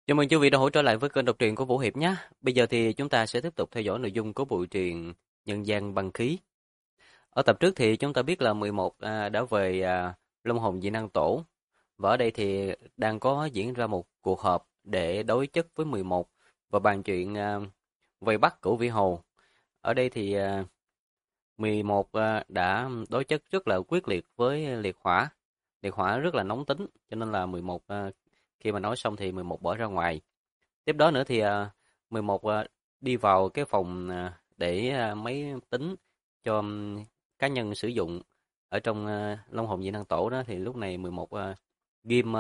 Chào mừng quý vị đã hỗ trợ lại với kênh đọc truyện của Vũ Hiệp nhé. Bây giờ thì chúng ta sẽ tiếp tục theo dõi nội dung của bộ truyện Nhân gian băng khí. Ở tập trước thì chúng ta biết là 11 đã về Long Hồn Dị Năng Tổ. Và ở đây thì đang có diễn ra một cuộc họp để đối chất với 11 và bàn chuyện vây bắt Cửu Vĩ Hồ. Ở đây thì 11 đã đối chất rất là quyết liệt với Liệt Hỏa. Liệt Hỏa rất là nóng tính, cho nên là 11 khi mà nói xong thì 11 bỏ ra ngoài. Tiếp đó nữa thì 11 đi vào cái phòng để máy tính cho cá nhân sử dụng ở trong Long Hồn Dị Năng Tổ đó, thì lúc này 11 ghim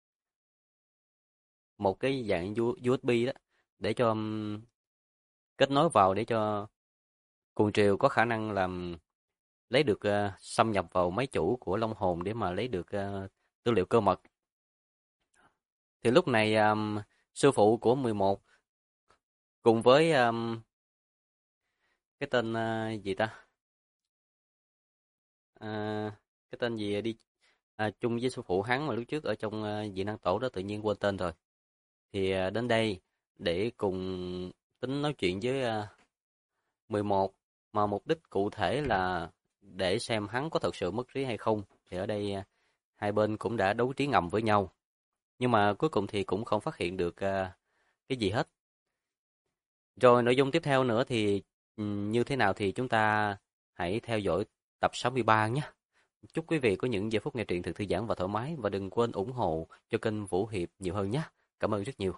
một cái dạng USB đó để cho kết nối vào để cho cuồng triều có khả năng làm lấy được xâm nhập vào máy chủ của Long Hồn để mà lấy được tư liệu cơ mật. Thì lúc này sư phụ của 11 cùng với cái tên gì ta? À, cái tên gì đi chung với sư phụ hắn mà lúc trước ở trong dị năng tổ đó, tự nhiên quên tên rồi. Thì đến đây để cùng tính nói chuyện với 11, mà mục đích cụ thể là để xem hắn có thật sự mất trí hay không. Thì ở đây hai bên cũng đã đấu trí ngầm với nhau, nhưng mà cuối cùng thì cũng không phát hiện được cái gì hết. Rồi nội dung tiếp theo nữa thì như thế nào thì chúng ta hãy theo dõi tập 63 nhé. Chúc quý vị có những giây phút nghe truyện thật thư giãn và thoải mái, và đừng quên ủng hộ cho kênh Vũ Hiệp nhiều hơn nhé. Cảm ơn rất nhiều.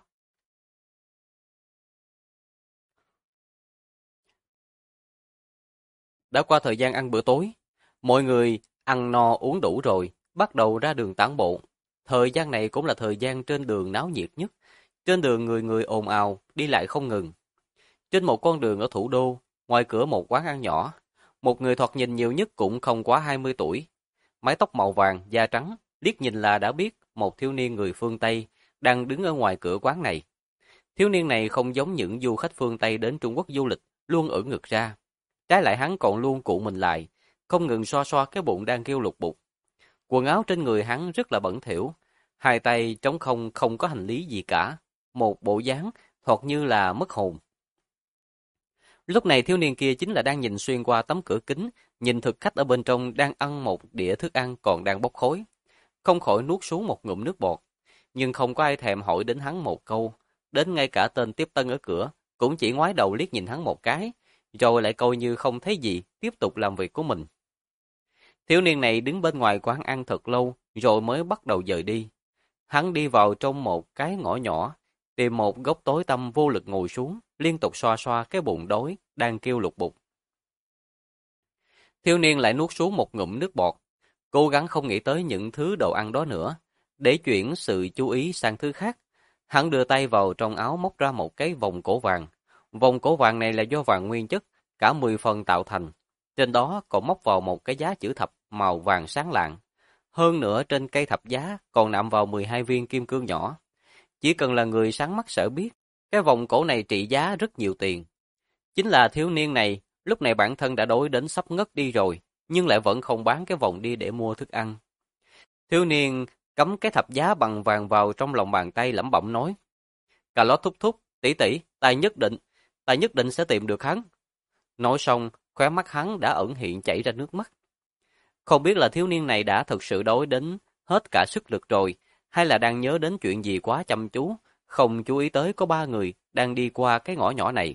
Đã qua thời gian ăn bữa tối, mọi người ăn no uống đủ rồi, bắt đầu ra đường tản bộ. Thời gian này cũng là thời gian trên đường náo nhiệt nhất. Trên đường người người ồn ào, đi lại không ngừng. Trên một con đường ở thủ đô, ngoài cửa một quán ăn nhỏ, một người thoạt nhìn nhiều nhất cũng không quá 20 tuổi. Mái tóc màu vàng, da trắng, liếc nhìn là đã biết một thiếu niên người phương Tây đang đứng ở ngoài cửa quán này. Thiếu niên này không giống những du khách phương Tây đến Trung Quốc du lịch, luôn ưỡn ngực ra. Trái lại hắn còn luôn cụ mình lại, không ngừng xoa xoa cái bụng đang kêu lục bục. Quần áo trên người hắn rất là bẩn thỉu, hai tay trống không, không có hành lý gì cả. Một bộ dáng thoạt như là mất hồn. Lúc này thiếu niên kia chính là đang nhìn xuyên qua tấm cửa kính, nhìn thực khách ở bên trong đang ăn một đĩa thức ăn còn đang bốc khói. Không khỏi nuốt xuống một ngụm nước bọt. Nhưng không có ai thèm hỏi đến hắn một câu. Đến ngay cả tên tiếp tân ở cửa cũng chỉ ngoái đầu liếc nhìn hắn một cái, rồi lại coi như không thấy gì, tiếp tục làm việc của mình. Thiếu niên này đứng bên ngoài quán ăn thật lâu, rồi mới bắt đầu dời đi. Hắn đi vào trong một cái ngõ nhỏ, tìm một góc tối tăm vô lực ngồi xuống, liên tục xoa xoa cái bụng đói, đang kêu lục bục. Thiếu niên lại nuốt xuống một ngụm nước bọt, cố gắng không nghĩ tới những thứ đồ ăn đó nữa, để chuyển sự chú ý sang thứ khác. Hắn đưa tay vào trong áo móc ra một cái vòng cổ vàng. Vòng cổ vàng này là do vàng nguyên chất, cả 10 phần tạo thành. Trên đó còn móc vào một cái giá chữ thập màu vàng sáng lạng. Hơn nữa trên cây thập giá còn nạm vào 12 viên kim cương nhỏ. Chỉ cần là người sáng mắt sẽ biết, cái vòng cổ này trị giá rất nhiều tiền. Chính là thiếu niên này, lúc này bản thân đã đói đến sắp ngất đi rồi, nhưng lại vẫn không bán cái vòng đi để mua thức ăn. Thiếu niên cắm cái thập giá bằng vàng vào trong lòng bàn tay, lẩm bẩm nói: "Cà lót thúc thúc, tỷ tỷ, ta nhất định sẽ tìm được hắn." Nói xong, khóe mắt hắn đã ẩn hiện chảy ra nước mắt. Không biết là thiếu niên này đã thực sự đói đến hết cả sức lực rồi, hay là đang nhớ đến chuyện gì quá chăm chú, không chú ý tới có ba người đang đi qua cái ngõ nhỏ này.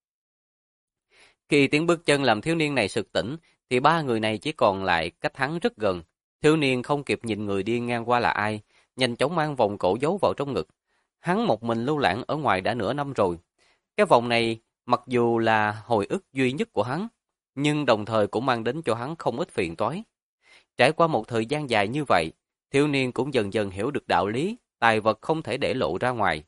Khi tiếng bước chân làm thiếu niên này sực tỉnh, thì ba người này chỉ còn lại cách hắn rất gần. Thiếu niên không kịp nhìn người đi ngang qua là ai, nhanh chóng mang vòng cổ giấu vào trong ngực. Hắn một mình lưu lãng ở ngoài đã nửa năm rồi. Cái vòng này mặc dù là hồi ức duy nhất của hắn, nhưng đồng thời cũng mang đến cho hắn không ít phiền toái. Trải qua một thời gian dài như vậy, thiếu niên cũng dần dần hiểu được đạo lý, tài vật không thể để lộ ra ngoài.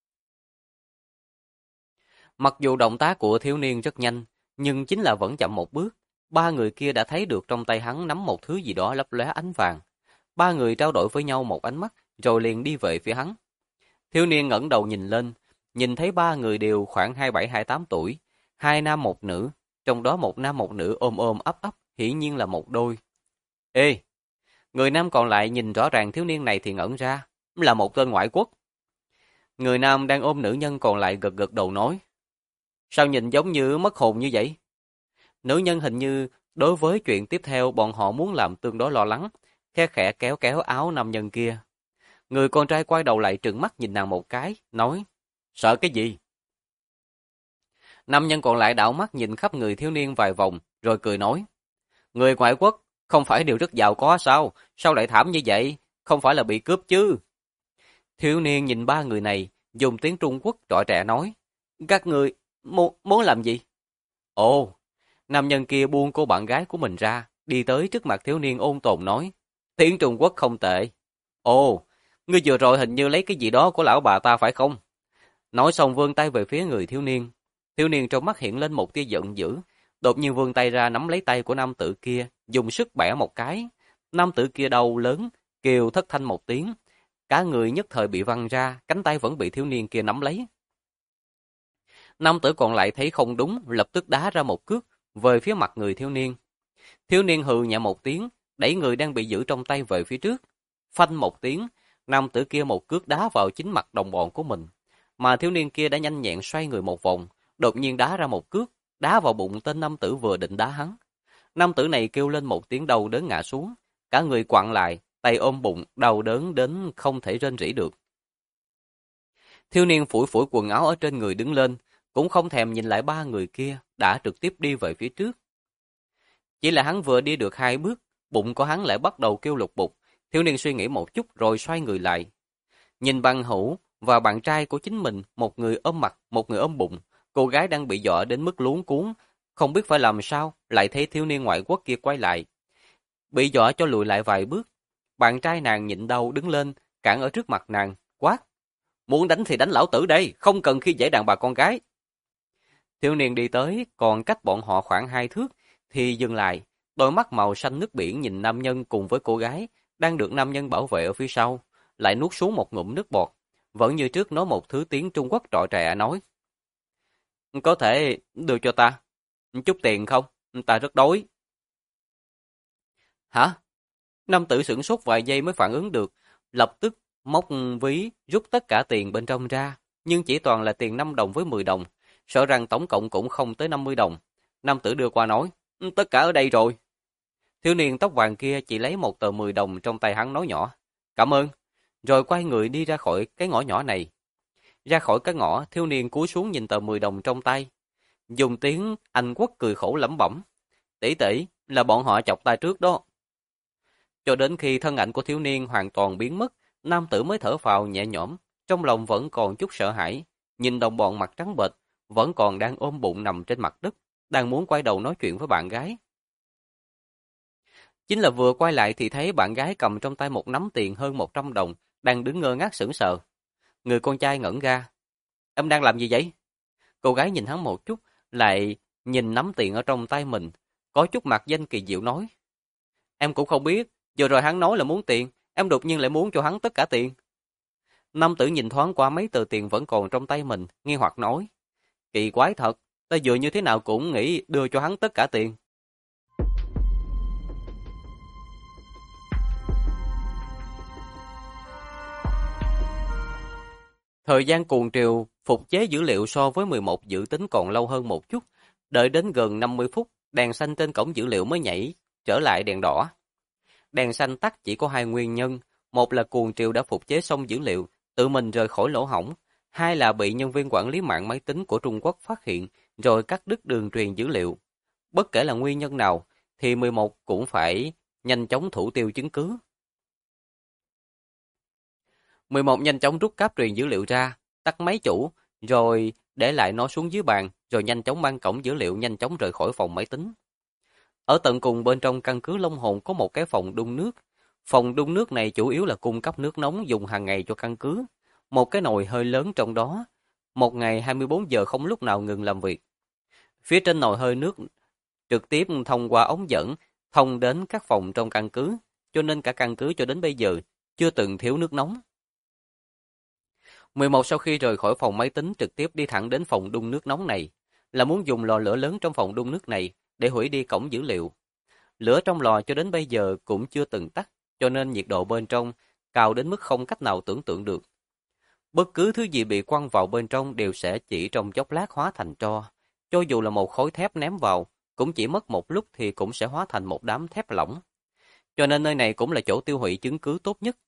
Mặc dù động tác của thiếu niên rất nhanh, nhưng chính là vẫn chậm một bước. Ba người kia đã thấy được trong tay hắn nắm một thứ gì đó lấp lóe ánh vàng. Ba người trao đổi với nhau một ánh mắt, rồi liền đi về phía hắn. Thiếu niên ngẩng đầu nhìn lên, nhìn thấy ba người đều khoảng 27-28 tuổi, hai nam một nữ, trong đó một nam một nữ ôm ôm ấp ấp, hiển nhiên là một đôi. Ê! Người nam còn lại nhìn rõ ràng thiếu niên này thì ngẩn ra, là một tên ngoại quốc. Người nam đang ôm nữ nhân còn lại gật gật đầu nói. Sao nhìn giống như mất hồn như vậy? Nữ nhân hình như đối với chuyện tiếp theo bọn họ muốn làm tương đối lo lắng, khe khẽ kéo kéo áo nam nhân kia. Người con trai quay đầu lại trừng mắt nhìn nàng một cái, nói, sợ cái gì? Nam nhân còn lại đảo mắt nhìn khắp người thiếu niên vài vòng, rồi cười nói, người ngoại quốc không phải đều rất giàu có sao? Sao lại thảm như vậy? Không phải là bị cướp chứ? Thiếu niên nhìn ba người này, dùng tiếng Trung Quốc trọ trẻ nói, các người muốn làm gì? Ồ, nam nhân kia buông cô bạn gái của mình ra, đi tới trước mặt thiếu niên ôn tồn nói, tiếng Trung Quốc không tệ. Ồ, ngươi vừa rồi hình như lấy cái gì đó của lão bà ta phải không? Nói xong vươn tay về phía người thiếu niên. Thiếu niên trong mắt hiện lên một tia giận dữ, đột nhiên vươn tay ra nắm lấy tay của nam tử kia, dùng sức bẻ một cái. Nam tử kia đau lớn, kêu thất thanh một tiếng. Cả người nhất thời bị văng ra, cánh tay vẫn bị thiếu niên kia nắm lấy. Nam tử còn lại thấy không đúng, lập tức đá ra một cước về phía mặt người thiếu niên. Thiếu niên hừ nhẹ một tiếng, đẩy người đang bị giữ trong tay về phía trước. Phanh một tiếng, nam tử kia một cước đá vào chính mặt đồng bọn của mình. Mà thiếu niên kia đã nhanh nhẹn xoay người một vòng, đột nhiên đá ra một cước, đá vào bụng tên nam tử vừa định đá hắn. Nam tử này kêu lên một tiếng đau đớn ngã xuống, cả người quặn lại, tay ôm bụng, đau đớn đến không thể rên rỉ được. Thiếu niên phủi phủi quần áo ở trên người đứng lên, cũng không thèm nhìn lại ba người kia, đã trực tiếp đi về phía trước. Chỉ là hắn vừa đi được 2 bước, bụng của hắn lại bắt đầu kêu lục bục. Thiếu niên suy nghĩ một chút rồi xoay người lại. Nhìn bằng hữu và bạn trai của chính mình, một người ôm mặt, một người ôm bụng. Cô gái đang bị dọa đến mức luống cuống, không biết phải làm sao, lại thấy thiếu niên ngoại quốc kia quay lại. Bị dọa cho lùi lại vài bước. Bạn trai nàng nhịn đau đứng lên, cản ở trước mặt nàng, quát. Muốn đánh thì đánh lão tử đây, không cần khi dễ đàn bà con gái. Thiếu niên đi tới, còn cách bọn họ khoảng 2 thước, thì dừng lại. Đôi mắt màu xanh nước biển nhìn nam nhân cùng với cô gái, đang được nam nhân bảo vệ ở phía sau, lại nuốt xuống một ngụm nước bọt. Vẫn như trước nói một thứ tiếng Trung Quốc trọ trẻ nói. Có thể đưa cho ta chút tiền không? Ta rất đói. Hả? Nam tử sửng sốt vài giây mới phản ứng được, lập tức móc ví rút tất cả tiền bên trong ra, nhưng chỉ toàn là tiền 5 đồng với 10 đồng, sợ rằng tổng cộng cũng không tới 50 đồng. Nam tử đưa qua nói, tất cả ở đây rồi. Thiếu niên tóc vàng kia chỉ lấy một tờ 10 đồng trong tay hắn nói nhỏ, cảm ơn, rồi quay người đi ra khỏi cái ngõ nhỏ này. Ra khỏi cái ngõ, thiếu niên cúi xuống nhìn tờ 10 đồng trong tay, dùng tiếng Anh Quốc cười khổ lẩm bẩm, tỷ tỷ, là bọn họ chọc ta trước đó. Cho đến khi thân ảnh của thiếu niên hoàn toàn biến mất, nam tử mới thở phào nhẹ nhõm, trong lòng vẫn còn chút sợ hãi, nhìn đồng bọn mặt trắng bệch, vẫn còn đang ôm bụng nằm trên mặt đất, đang muốn quay đầu nói chuyện với bạn gái. Chính là vừa quay lại thì thấy bạn gái cầm trong tay một nắm tiền hơn 100 đồng, đang đứng ngơ ngác sững sờ. Người con trai ngẩn ra. Em đang làm gì vậy? Cô gái nhìn hắn một chút, lại nhìn nắm tiền ở trong tay mình, có chút mặt danh kỳ diệu nói. Em cũng không biết, vừa rồi hắn nói là muốn tiền, em đột nhiên lại muốn cho hắn tất cả tiền. Nam tử nhìn thoáng qua mấy tờ tiền vẫn còn trong tay mình, nghi hoặc nói. Kỳ quái thật, ta vừa như thế nào cũng nghĩ đưa cho hắn tất cả tiền. Thời gian cuồng triều phục chế dữ liệu so với 11 dự tính còn lâu hơn một chút, đợi đến gần 50 phút, đèn xanh trên cổng dữ liệu mới nhảy trở lại đèn đỏ. Đèn xanh tắt chỉ có hai nguyên nhân, một là cuồng triều đã phục chế xong dữ liệu, tự mình rời khỏi lỗ hổng, hai là bị nhân viên quản lý mạng máy tính của Trung Quốc phát hiện rồi cắt đứt đường truyền dữ liệu. Bất kể là nguyên nhân nào, thì 11 cũng phải nhanh chóng thủ tiêu chứng cứ. 11 nhanh chóng rút cáp truyền dữ liệu ra, tắt máy chủ, rồi để lại nó xuống dưới bàn, rồi nhanh chóng mang cổng dữ liệu nhanh chóng rời khỏi phòng máy tính. Ở tận cùng bên trong căn cứ Long Hồn có một cái phòng đun nước. Phòng đun nước này chủ yếu là cung cấp nước nóng dùng hàng ngày cho căn cứ. Một cái nồi hơi lớn trong đó, một ngày 24 giờ không lúc nào ngừng làm việc. Phía trên nồi hơi nước trực tiếp thông qua ống dẫn, thông đến các phòng trong căn cứ, cho nên cả căn cứ cho đến bây giờ chưa từng thiếu nước nóng. 11 sau khi rời khỏi phòng máy tính trực tiếp đi thẳng đến phòng đun nước nóng này, là muốn dùng lò lửa lớn trong phòng đun nước này để hủy đi cổng dữ liệu. Lửa trong lò cho đến bây giờ cũng chưa từng tắt, cho nên nhiệt độ bên trong cao đến mức không cách nào tưởng tượng được. Bất cứ thứ gì bị quăng vào bên trong đều sẽ chỉ trong chốc lát hóa thành tro. Cho dù là một khối thép ném vào, cũng chỉ mất một lúc thì cũng sẽ hóa thành một đám thép lỏng. Cho nên nơi này cũng là chỗ tiêu hủy chứng cứ tốt nhất.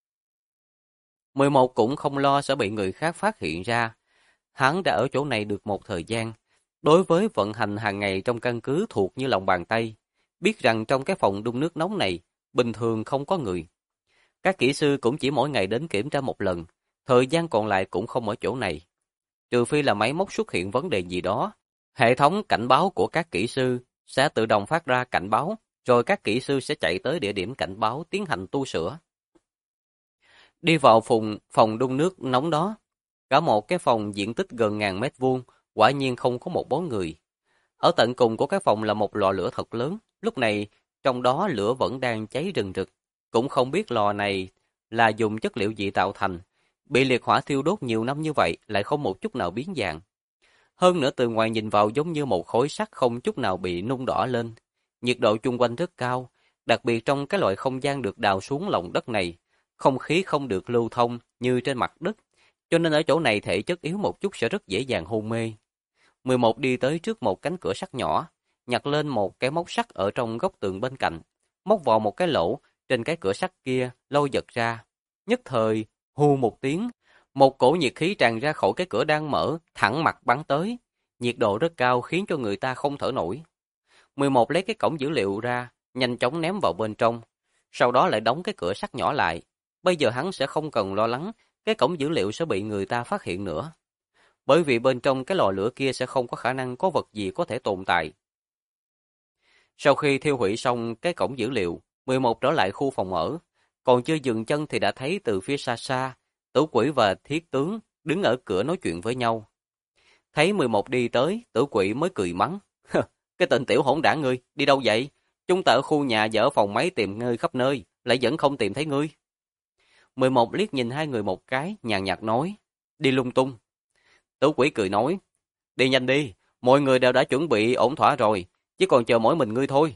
11 cũng không lo sẽ bị người khác phát hiện ra. Hắn đã ở chỗ này được một thời gian. Đối với vận hành hàng ngày trong căn cứ thuộc như lòng bàn tay. Biết rằng trong cái phòng đun nước nóng này, bình thường không có người. Các kỹ sư cũng chỉ mỗi ngày đến kiểm tra một lần. Thời gian còn lại cũng không ở chỗ này. Trừ phi là máy móc xuất hiện vấn đề gì đó. Hệ thống cảnh báo của các kỹ sư sẽ tự động phát ra cảnh báo, rồi các kỹ sư sẽ chạy tới địa điểm cảnh báo tiến hành tu sửa. Đi vào phòng đun nước nóng đó, cả một cái phòng diện tích gần 1000 mét vuông, quả nhiên không có một bóng người. Ở tận cùng của cái phòng là một lò lửa thật lớn, lúc này trong đó lửa vẫn đang cháy rừng rực, cũng không biết lò này là dùng chất liệu gì tạo thành, bị liệt hỏa thiêu đốt nhiều năm như vậy lại không một chút nào biến dạng. Hơn nữa từ ngoài nhìn vào giống như một khối sắt không chút nào bị nung đỏ lên. Nhiệt độ chung quanh rất cao, đặc biệt trong cái loại không gian được đào xuống lòng đất này, không khí không được lưu thông như trên mặt đất, cho nên ở chỗ này thể chất yếu một chút sẽ rất dễ dàng hôn mê. 11 đi tới trước một cánh cửa sắt nhỏ, nhặt lên một cái móc sắt ở trong góc tường bên cạnh, móc vào một cái lỗ trên cái cửa sắt kia, lôi giật ra. Nhất thời, hù một tiếng, một cổ nhiệt khí tràn ra khỏi cái cửa đang mở, thẳng mặt bắn tới. Nhiệt độ rất cao khiến cho người ta không thở nổi. 11 lấy cái cổng dữ liệu ra, nhanh chóng ném vào bên trong, sau đó lại đóng cái cửa sắt nhỏ lại. Bây giờ hắn sẽ không cần lo lắng cái cổng dữ liệu sẽ bị người ta phát hiện nữa. Bởi vì bên trong cái lò lửa kia sẽ không có khả năng có vật gì có thể tồn tại. Sau khi thiêu hủy xong cái cổng dữ liệu, 11 trở lại khu phòng ở. Còn chưa dừng chân thì đã thấy từ phía xa xa, Tử Quỷ và Thiết Tướng đứng ở cửa nói chuyện với nhau. Thấy 11 đi tới, Tử Quỷ mới cười mắng. Cái tên tiểu hỗn đản ngươi, đi đâu vậy? Chúng ta ở khu nhà và ở phòng máy tìm ngươi khắp nơi, lại vẫn không tìm thấy ngươi. 11 liếc nhìn hai người một cái, nhàn nhạt nói. Đi lung tung. Tử Quỷ cười nói. Đi nhanh đi, mọi người đều đã chuẩn bị ổn thỏa rồi, chỉ còn chờ mỗi mình ngươi thôi.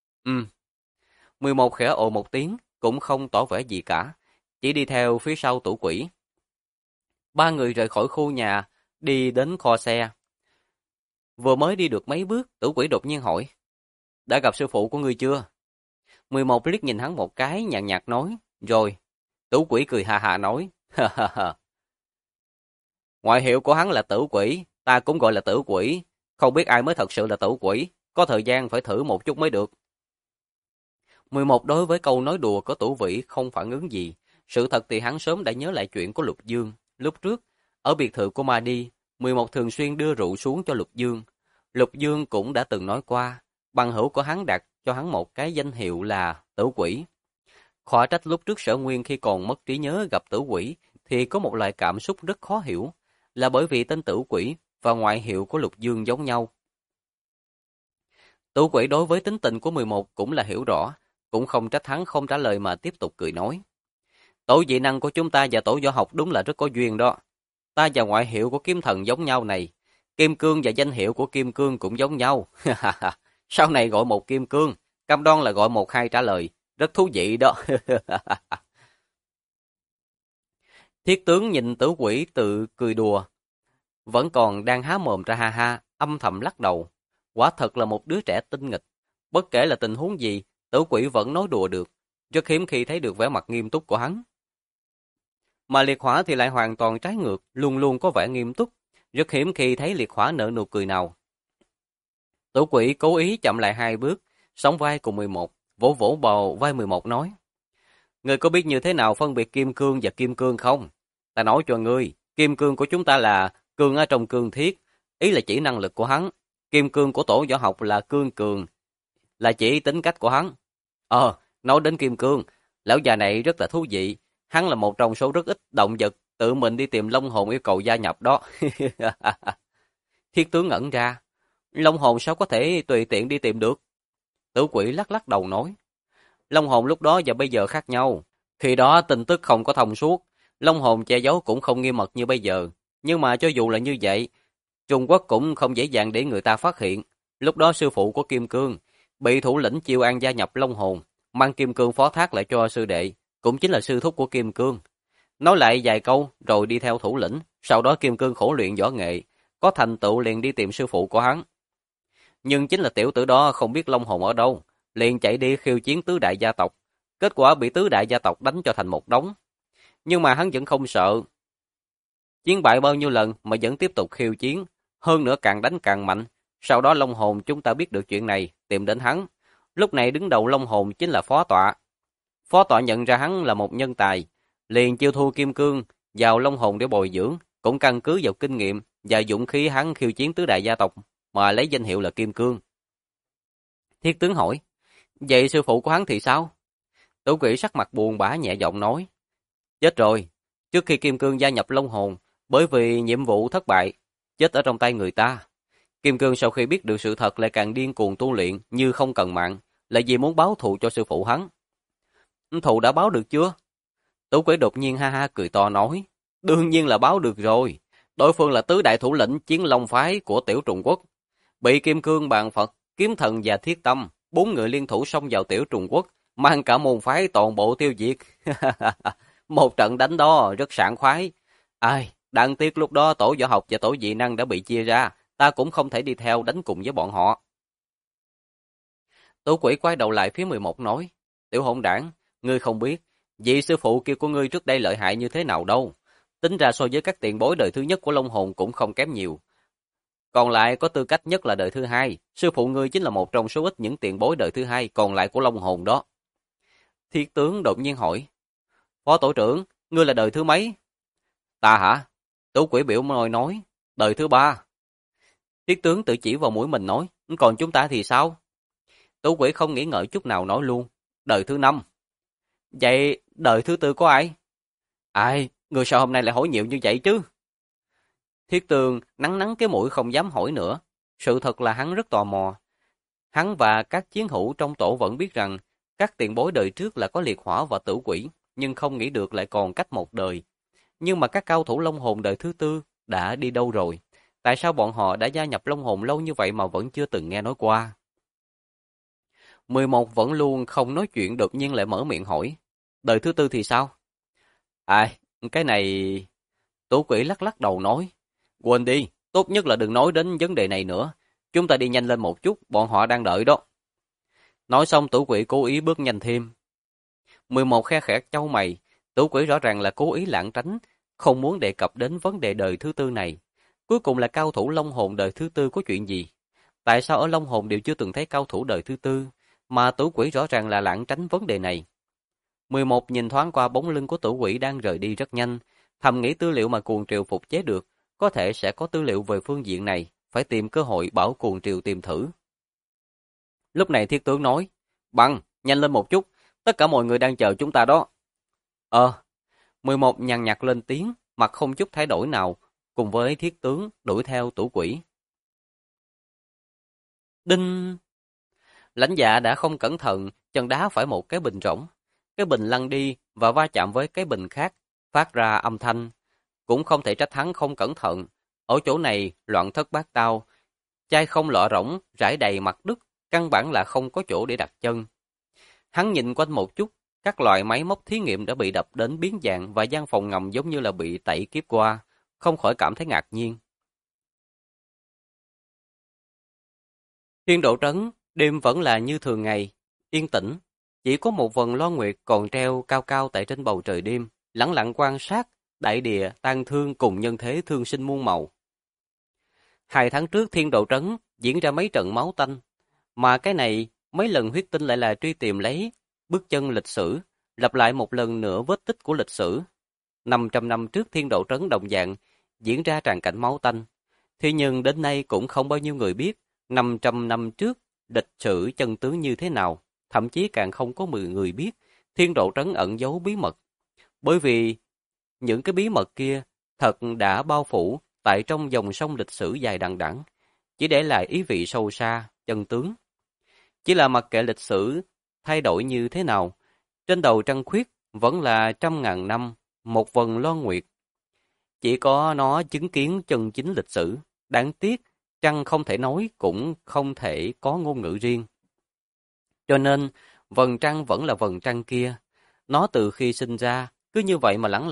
11 khẽ ồ một tiếng, cũng không tỏ vẻ gì cả, chỉ đi theo phía sau Tử Quỷ. Ba người rời khỏi khu nhà, đi đến kho xe. Vừa mới đi được mấy bước, Tử Quỷ đột nhiên hỏi. Đã gặp sư phụ của ngươi chưa? 11 liếc nhìn hắn một cái, nhàn nhạt nói. Rồi. Tử Quỷ cười hà hà nói. Ha ha ha. Ngoại hiệu của hắn là Tử Quỷ, ta cũng gọi là Tử Quỷ. Không biết ai mới thật sự là Tử Quỷ, có thời gian phải thử một chút mới được. 11 đối với câu nói đùa của Tử Vĩ không phản ứng gì. Sự thật thì hắn sớm đã nhớ lại chuyện của Lục Dương. Lúc trước, ở biệt thự của Madi, 11 thường xuyên đưa rượu xuống cho Lục Dương. Lục Dương cũng đã từng nói qua, bằng hữu của hắn đặt cho hắn một cái danh hiệu là Tử Quỷ. Khó trách lúc trước Sở Nguyên khi còn mất trí nhớ gặp Tử Quỷ thì có một loại cảm xúc rất khó hiểu, là bởi vì tên Tử Quỷ và ngoại hiệu của Lục Dương giống nhau. Tử Quỷ đối với tính tình của 11 cũng là hiểu rõ, cũng không trách hắn không trả lời mà tiếp tục cười nói. Tổ dị năng của chúng ta và tổ võ học đúng là rất có duyên đó. Ta và ngoại hiệu của Kiếm Thần giống nhau này. Kim Cương và danh hiệu của Kim Cương cũng giống nhau. Sau này gọi một Kim Cương, cam đoan là gọi 1-2 trả lời. Rất thú vị đó. Thiết Tướng nhìn Tử Quỷ tự cười đùa. Vẫn còn đang há mồm ra ha ha, âm thầm lắc đầu. Quả thật là một đứa trẻ tinh nghịch. Bất kể là tình huống gì, Tử Quỷ vẫn nói đùa được. Rất hiếm khi thấy được vẻ mặt nghiêm túc của hắn. Mà Liệt Hỏa thì lại hoàn toàn trái ngược, luôn luôn có vẻ nghiêm túc. Rất hiếm khi thấy Liệt Hỏa nở nụ cười nào. Tử Quỷ cố ý chậm lại 2 bước, sóng vai cùng 11, vỗ vỗ bầu vai 11 nói. Ngươi có biết như thế nào phân biệt Kim Cương và Kim Cương không? Ta nói cho ngươi, Kim Cương của chúng ta là cương ở trong cương thiết, ý là chỉ năng lực của hắn. Kim Cương của tổ võ học là cương cường, là chỉ tính cách của hắn. Nói đến Kim Cương, lão già này rất là thú vị. Hắn là một trong số rất ít động vật tự mình đi tìm Long Hồn yêu cầu gia nhập đó. Thiết Tướng ngẩn ra. Long Hồn sao có thể tùy tiện đi tìm được? Tử Quỷ lắc lắc đầu nói. Long Hồn lúc đó và bây giờ khác nhau. Khi đó tin tức không có thông suốt. Long Hồn che giấu cũng không nghiêm mật như bây giờ. Nhưng mà cho dù là như vậy, Trung Quốc cũng không dễ dàng để người ta phát hiện. Lúc đó sư phụ của Kim Cương bị thủ lĩnh Chiêu An gia nhập Long Hồn, mang Kim Cương phó thác lại cho sư đệ, cũng chính là sư thúc của Kim Cương. nói lại vài câu rồi đi theo thủ lĩnh, sau đó Kim Cương khổ luyện võ nghệ, có thành tựu liền đi tìm sư phụ của hắn. Nhưng chính là tiểu tử đó không biết Long Hồn ở đâu, liền chạy đi khiêu chiến tứ đại gia tộc, kết quả bị tứ đại gia tộc đánh cho thành một đống. Nhưng mà hắn vẫn không sợ, chiến bại bao nhiêu lần mà vẫn tiếp tục khiêu chiến, hơn nữa càng đánh càng mạnh. Sau đó Long Hồn chúng ta biết được chuyện này, tìm đến hắn. Lúc này đứng đầu Long Hồn chính là Phó Tọa. Phó Tọa nhận ra hắn là một nhân tài, liền chiêu thu Kim Cương vào Long Hồn để bồi dưỡng, cũng căn cứ vào kinh nghiệm và dũng khí hắn khiêu chiến tứ đại gia tộc mà lấy danh hiệu là Kim Cương. Thiết tướng hỏi, vậy sư phụ của hắn thì sao? Tử Quỷ sắc mặt buồn bã nhẹ giọng nói, chết rồi. Trước khi Kim Cương gia nhập Long Hồn, bởi vì nhiệm vụ thất bại, chết ở trong tay người ta. Kim Cương sau khi biết được sự thật lại càng điên cuồng tu luyện như không cần mạng, là vì muốn báo thù cho sư phụ hắn. Thù đã báo được chưa? Tử Quỷ đột nhiên ha ha cười to nói, đương nhiên là báo được rồi. Đối phương là tứ đại thủ lĩnh Chiến Long phái của Tiểu Trùng Quốc, bị Kim Cương, Bàn Phật, Kiếm Thần và Thiết Tâm, 4 người liên thủ xông vào Tiểu Trùng Quốc, mang cả môn phái toàn bộ tiêu diệt. Một trận đánh đó rất sảng khoái. Ai, đáng tiếc lúc đó tổ võ học và tổ dị năng đã bị chia ra, ta cũng không thể đi theo đánh cùng với bọn họ. Tử Quỷ quay đầu lại phía 11 nói, tiểu hỗn đảng, ngươi không biết, vị sư phụ kia của ngươi trước đây lợi hại như thế nào đâu. Tính ra so với các tiền bối đời thứ nhất của Long Hồn cũng không kém nhiều. Còn lại có tư cách nhất là đời thứ hai, sư phụ ngươi chính là một trong số ít những tiền bối đời thứ hai còn lại của Long Hồn đó. Thiết tướng đột nhiên hỏi, Phó tổ trưởng, ngươi là đời thứ mấy? Ta hả? Tử Quỷ biểu môi nói, đời thứ 3. Thiết tướng tự chỉ vào mũi mình nói, còn chúng ta thì sao? Tử Quỷ không nghĩ ngợi chút nào nói luôn, đời thứ 5. Vậy đời thứ 4 có ai? Ai, người sao hôm nay lại hỏi nhiều như vậy chứ? Thiết Tường nắng nắng cái mũi không dám hỏi nữa. Sự thật là hắn rất tò mò. Hắn và các chiến hữu trong tổ vẫn biết rằng các tiền bối đời trước là có liệt hỏa và tử quỷ, nhưng không nghĩ được lại còn cách một đời. Nhưng mà các cao thủ Long Hồn đời thứ 4 đã đi đâu rồi? Tại sao bọn họ đã gia nhập Long Hồn lâu như vậy mà vẫn chưa từng nghe nói qua? 11 vẫn luôn không nói chuyện, đột nhiên lại mở miệng hỏi. Đời thứ 4 thì sao? Ai, cái này... Tử Quỷ lắc lắc đầu nói. Quên đi, tốt nhất là đừng nói đến vấn đề này nữa. Chúng ta đi nhanh lên một chút, bọn họ đang đợi đó. Nói xong Tử Quỷ cố ý bước nhanh thêm. 11 khe khẽ chau mày, Tử Quỷ rõ ràng là cố ý lảng tránh, không muốn đề cập đến vấn đề đời thứ 4 này. Cuối cùng là cao thủ Long Hồn đời thứ 4 có chuyện gì? Tại sao ở Long Hồn đều chưa từng thấy cao thủ đời thứ 4, mà Tử Quỷ rõ ràng là lảng tránh vấn đề này? 11 nhìn thoáng qua bóng lưng của Tử Quỷ đang rời đi rất nhanh, thầm nghĩ tư liệu mà Cuồng Triều phục chế được, có thể sẽ có tư liệu về phương diện này, phải tìm cơ hội bảo Cuồng Triều tìm thử. Lúc này Thiết tướng nói, Bằng, nhanh lên một chút, tất cả mọi người đang chờ chúng ta đó. 11 nhàn nhạt lên tiếng, mặt không chút thay đổi nào, cùng với Thiết tướng đuổi theo Tử Quỷ. Đinh! Lãnh Dạ đã không cẩn thận, chân đá phải một cái bình rỗng. Cái bình lăn đi và va chạm với cái bình khác, phát ra âm thanh. Cũng không thể trách hắn không cẩn thận. Ở chỗ này loạn thất bát tao, chai không lọ rỗng, rải đầy mặt đất, căn bản là không có chỗ để đặt chân. Hắn nhìn quanh một chút, các loại máy móc thí nghiệm đã bị đập đến biến dạng và gian phòng ngầm giống như là bị tẩy kiếp qua, không khỏi cảm thấy ngạc nhiên. Thiên Độ Trấn, đêm vẫn là như thường ngày, yên tĩnh, chỉ có một vầng loan nguyệt còn treo cao cao tại trên bầu trời đêm, lẳng lặng quan sát đại địa tang thương cùng nhân thế thương sinh muôn màu. 2 tháng trước Thiên Độ Trấn diễn ra mấy trận máu tanh, mà cái này mấy lần huyết tinh lại là truy tìm lấy bước chân lịch sử, lặp lại một lần nữa vết tích của lịch sử. 500 năm trước Thiên Độ Trấn đồng dạng diễn ra tràn cảnh máu tanh, thế nhưng đến nay cũng không bao nhiêu người biết 500 năm trước lịch sử chân tướng như thế nào, thậm chí càng không có 10 người biết Thiên Độ Trấn ẩn giấu bí mật. Bởi vì những cái bí mật kia thật đã bao phủ tại trong dòng sông lịch sử dài đằng đẵng, chỉ để lại ý vị sâu xa, chân tướng. Chỉ là mặc kệ lịch sử thay đổi như thế nào, trên đầu trăng khuyết vẫn là 100.000 năm, một vầng loan nguyệt. Chỉ có nó chứng kiến chân chính lịch sử, đáng tiếc, trăng không thể nói cũng không thể có ngôn ngữ riêng. Cho nên, vầng trăng vẫn là vầng trăng kia. Nó từ khi sinh ra, cứ như vậy mà lẳng lặng,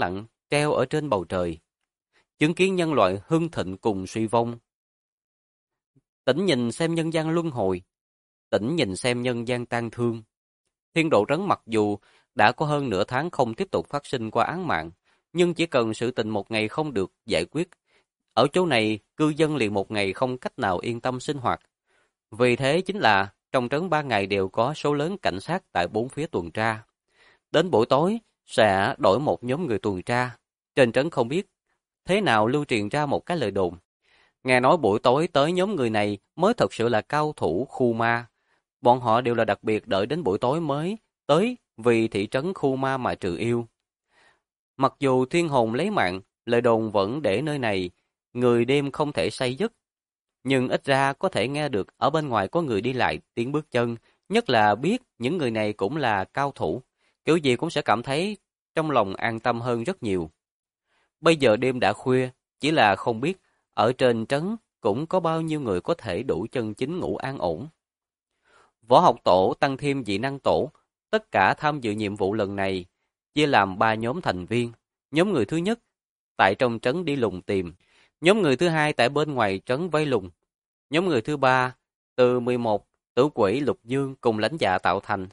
treo ở trên bầu trời, chứng kiến nhân loại hưng thịnh cùng suy vong. Tỉnh nhìn xem nhân gian luân hồi, tỉnh nhìn xem nhân gian tang thương. Thiên Độ Trấn mặc dù đã có hơn nửa tháng không tiếp tục phát sinh qua án mạng, nhưng chỉ cần sự tình một ngày không được giải quyết, ở chỗ này cư dân liền một ngày không cách nào yên tâm sinh hoạt. Vì thế chính là trong trấn 3 ngày đều có số lớn cảnh sát tại bốn phía tuần tra. Đến buổi tối sẽ đổi một nhóm người tuần tra. Trên trấn không biết thế nào lưu truyền ra một cái lời đồn. Nghe nói buổi tối tới nhóm người này mới thật sự là cao thủ khu ma. Bọn họ đều là đặc biệt đợi đến buổi tối mới tới vì thị trấn khu ma mà trừ yêu. Mặc dù thiên hồn lấy mạng, lời đồn vẫn để nơi này, người đêm không thể say giấc. Nhưng ít ra có thể nghe được ở bên ngoài có người đi lại tiếng bước chân, nhất là biết những người này cũng là cao thủ. Kiểu gì cũng sẽ cảm thấy trong lòng an tâm hơn rất nhiều. Bây giờ đêm đã khuya, chỉ là không biết ở trên trấn cũng có bao nhiêu người có thể đủ chân chính ngủ an ổn. Võ học tổ tăng thêm dị năng tổ, tất cả tham dự nhiệm vụ lần này, chia làm 3 nhóm thành viên. Nhóm người thứ nhất, tại trong trấn đi lùng tìm. Nhóm người thứ hai tại bên ngoài trấn vây lùng. Nhóm người thứ ba, từ 11, Tử Quỷ Lục Dương cùng lãnh dạ tạo thành.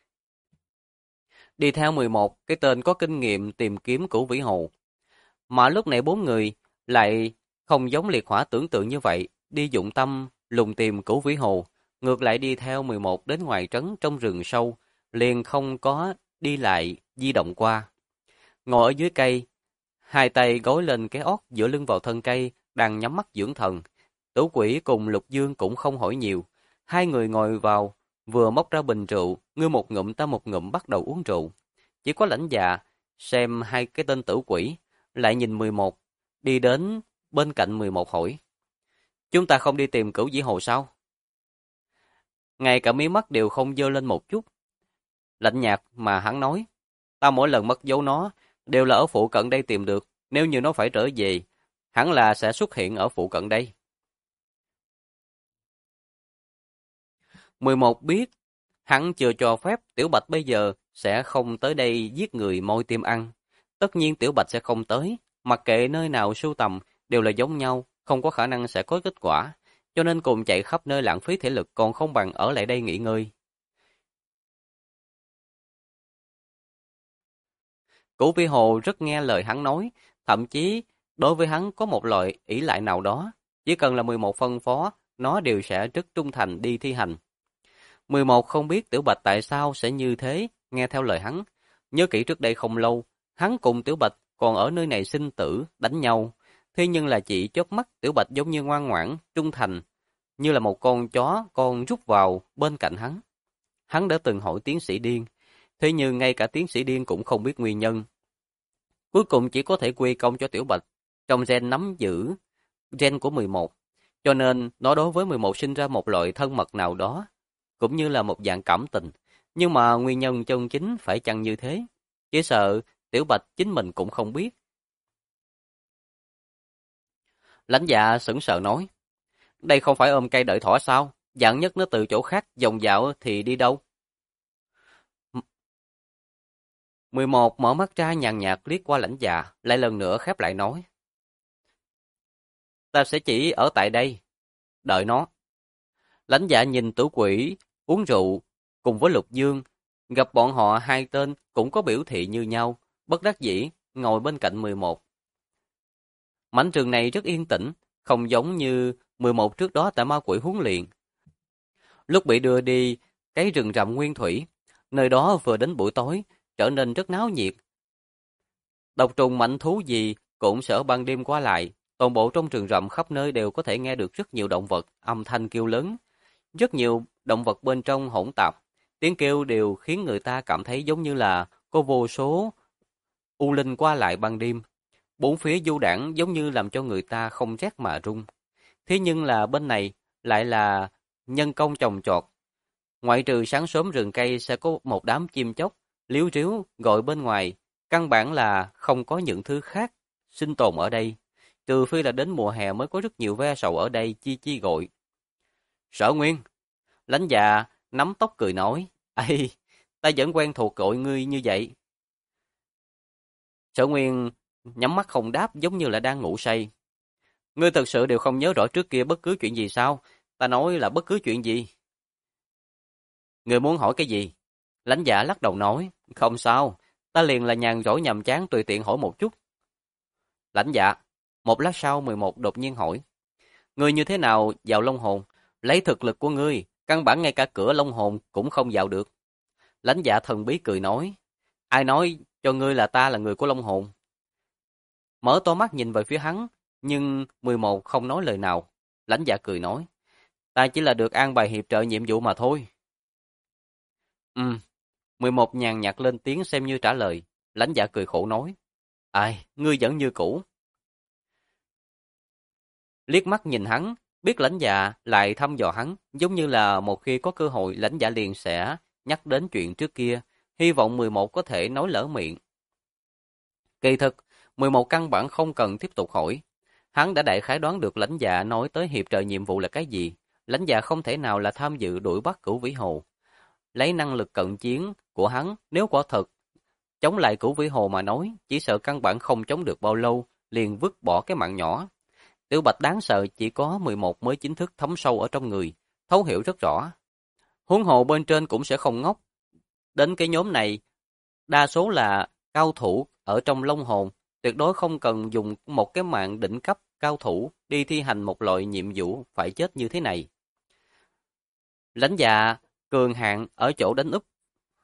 Đi theo 11, cái tên có kinh nghiệm tìm kiếm Cửu Vĩ Hồ. Mà lúc này 4 người lại không giống liệt hỏa tưởng tượng như vậy, đi dụng tâm lùng tìm Cửu Vĩ Hồ, ngược lại đi theo 11 đến ngoài trấn trong rừng sâu, liền không có đi lại di động qua. Ngồi ở dưới cây, hai tay gối lên cái ót dựa lưng vào thân cây, đang nhắm mắt dưỡng thần. Tử Quỷ cùng Lục Dương cũng không hỏi nhiều, hai người ngồi vào, vừa móc ra bình rượu, ngươi một ngụm ta một ngụm bắt đầu uống rượu. Chỉ có lãnh dạ xem hai cái tên Tử Quỷ, lại nhìn 11, đi đến bên cạnh 11 hỏi: "Chúng ta không đi tìm Cửu Vĩ Hồ sao?" Ngay cả mí mắt đều không dơ lên một chút. Lạnh nhạt mà hắn nói: "Ta mỗi lần mất dấu nó đều là ở phụ cận đây tìm được, nếu như nó phải trở về, hẳn là sẽ xuất hiện ở phụ cận đây." 11 biết hắn chưa cho phép Tiểu Bạch bây giờ sẽ không tới đây giết người moi tim ăn. Tất nhiên Tiểu Bạch sẽ không tới, mặc kệ nơi nào sưu tầm đều là giống nhau, không có khả năng sẽ có kết quả, cho nên cùng chạy khắp nơi lãng phí thể lực còn không bằng ở lại đây nghỉ ngơi. Cửu Vĩ Hồ rất nghe lời hắn nói, thậm chí đối với hắn có một loại ỷ lại nào đó, chỉ cần là 11 phân phó, nó đều sẽ rất trung thành đi thi hành. 11 không biết Tiểu Bạch tại sao sẽ như thế, nghe theo lời hắn. Nhớ kỹ trước đây không lâu, hắn cùng Tiểu Bạch còn ở nơi này sinh tử, đánh nhau. Thế nhưng là chỉ chớp mắt Tiểu Bạch giống như ngoan ngoãn, trung thành, như là một con chó con rút vào bên cạnh hắn. Hắn đã từng hỏi tiến sĩ điên, thế nhưng ngay cả tiến sĩ điên cũng không biết nguyên nhân. Cuối cùng chỉ có thể quy công cho Tiểu Bạch, trong gen nắm giữ gen của 11. Cho nên nó đối với 11 sinh ra một loại thân mật nào đó, cũng như là một dạng cảm tình. Nhưng mà nguyên nhân chân chính phải chăng như thế? Chỉ sợ Tiểu Bạch chính mình cũng không biết. Lãnh dạ sững sờ nói, đây không phải ôm cây đợi thỏ sao? Dạng nhất nó từ chỗ khác vòng dạo thì đi đâu? 11 mở mắt ra nhàn nhạt liếc qua lãnh dạ, lại lần nữa khép lại nói, ta sẽ chỉ ở tại đây, đợi nó. Lãnh dạ nhìn Tử Quỷ uống rượu cùng với Lục Dương, gặp bọn họ hai tên cũng có biểu thị như nhau, bất đắc dĩ ngồi bên cạnh 11. Mảnh trường này rất yên tĩnh, không giống như 11 trước đó tại ma quỷ huấn luyện. Lúc bị đưa đi cái rừng rậm nguyên thủy, nơi đó vừa đến buổi tối trở nên rất náo nhiệt. Độc trùng mạnh thú gì cũng sẽ ban đêm qua lại, toàn bộ trong rừng rậm khắp nơi đều có thể nghe được rất nhiều động vật âm thanh kêu lớn. Rất nhiều động vật bên trong hỗn tạp, tiếng kêu đều khiến người ta cảm thấy giống như là có vô số u linh qua lại ban đêm. Bốn phía du đãng giống như làm cho người ta không rét mà run. Thế nhưng là bên này lại là nhân công trồng trọt. Ngoại trừ sáng sớm rừng cây sẽ có một đám chim chóc, líu ríu gọi bên ngoài, căn bản là không có những thứ khác sinh tồn ở đây. Trừ phi là đến mùa hè mới có rất nhiều ve sầu ở đây chi chi gọi. Sở Nguyên, lãnh dạ nắm tóc cười nói, ây, ta vẫn quen thuộc gọi ngươi như vậy. Sở Nguyên nhắm mắt không đáp giống như là đang ngủ say. Ngươi thật sự đều không nhớ rõ trước kia bất cứ chuyện gì sao? Ta nói là bất cứ chuyện gì. Ngươi muốn hỏi cái gì? Lãnh Dạ lắc đầu nói, không sao, ta liền là nhàn rỗi nhàm chán tùy tiện hỏi một chút. Lãnh Dạ, một lát sau 11 đột nhiên hỏi, ngươi như thế nào vào Long Hồn? Lấy thực lực của ngươi, căn bản ngay cả cửa Long Hồn cũng không vào được. Lãnh Dạ thần bí cười nói, ai nói cho ngươi là ta là người của Long Hồn? Mở to mắt nhìn về phía hắn, nhưng 11 không nói lời nào. Lãnh Dạ cười nói, ta chỉ là được an bài hiệp trợ nhiệm vụ mà thôi. 11 nhàn nhạt lên tiếng xem như trả lời. Lãnh Dạ cười khổ nói, ai, ngươi vẫn như cũ. Liếc mắt nhìn hắn, biết Lãnh Dạ lại thăm dò hắn, giống như là một khi có cơ hội Lãnh Dạ liền sẽ nhắc đến chuyện trước kia, hy vọng 11 có thể nói lỡ miệng. Kỳ thực, 11 căn bản không cần tiếp tục hỏi. Hắn đã đại khái đoán được Lãnh Dạ nói tới hiệp trợ nhiệm vụ là cái gì. Lãnh Dạ không thể nào là tham dự đuổi bắt Cửu Vĩ Hồ. Lấy năng lực cận chiến của hắn, nếu quả thật chống lại Cửu Vĩ Hồ mà nói, chỉ sợ căn bản không chống được bao lâu, liền vứt bỏ cái mạng nhỏ. Tiểu Bạch đáng sợ chỉ có 11 mới chính thức thấm sâu ở trong người, thấu hiểu rất rõ. Huống hồ bên trên cũng sẽ không ngốc. Đến cái nhóm này, đa số là cao thủ ở trong Long Hồn, tuyệt đối không cần dùng một cái mạng đỉnh cấp cao thủ đi thi hành một loại nhiệm vụ phải chết như thế này. Lãnh Dạ cường hạn ở chỗ đánh úp.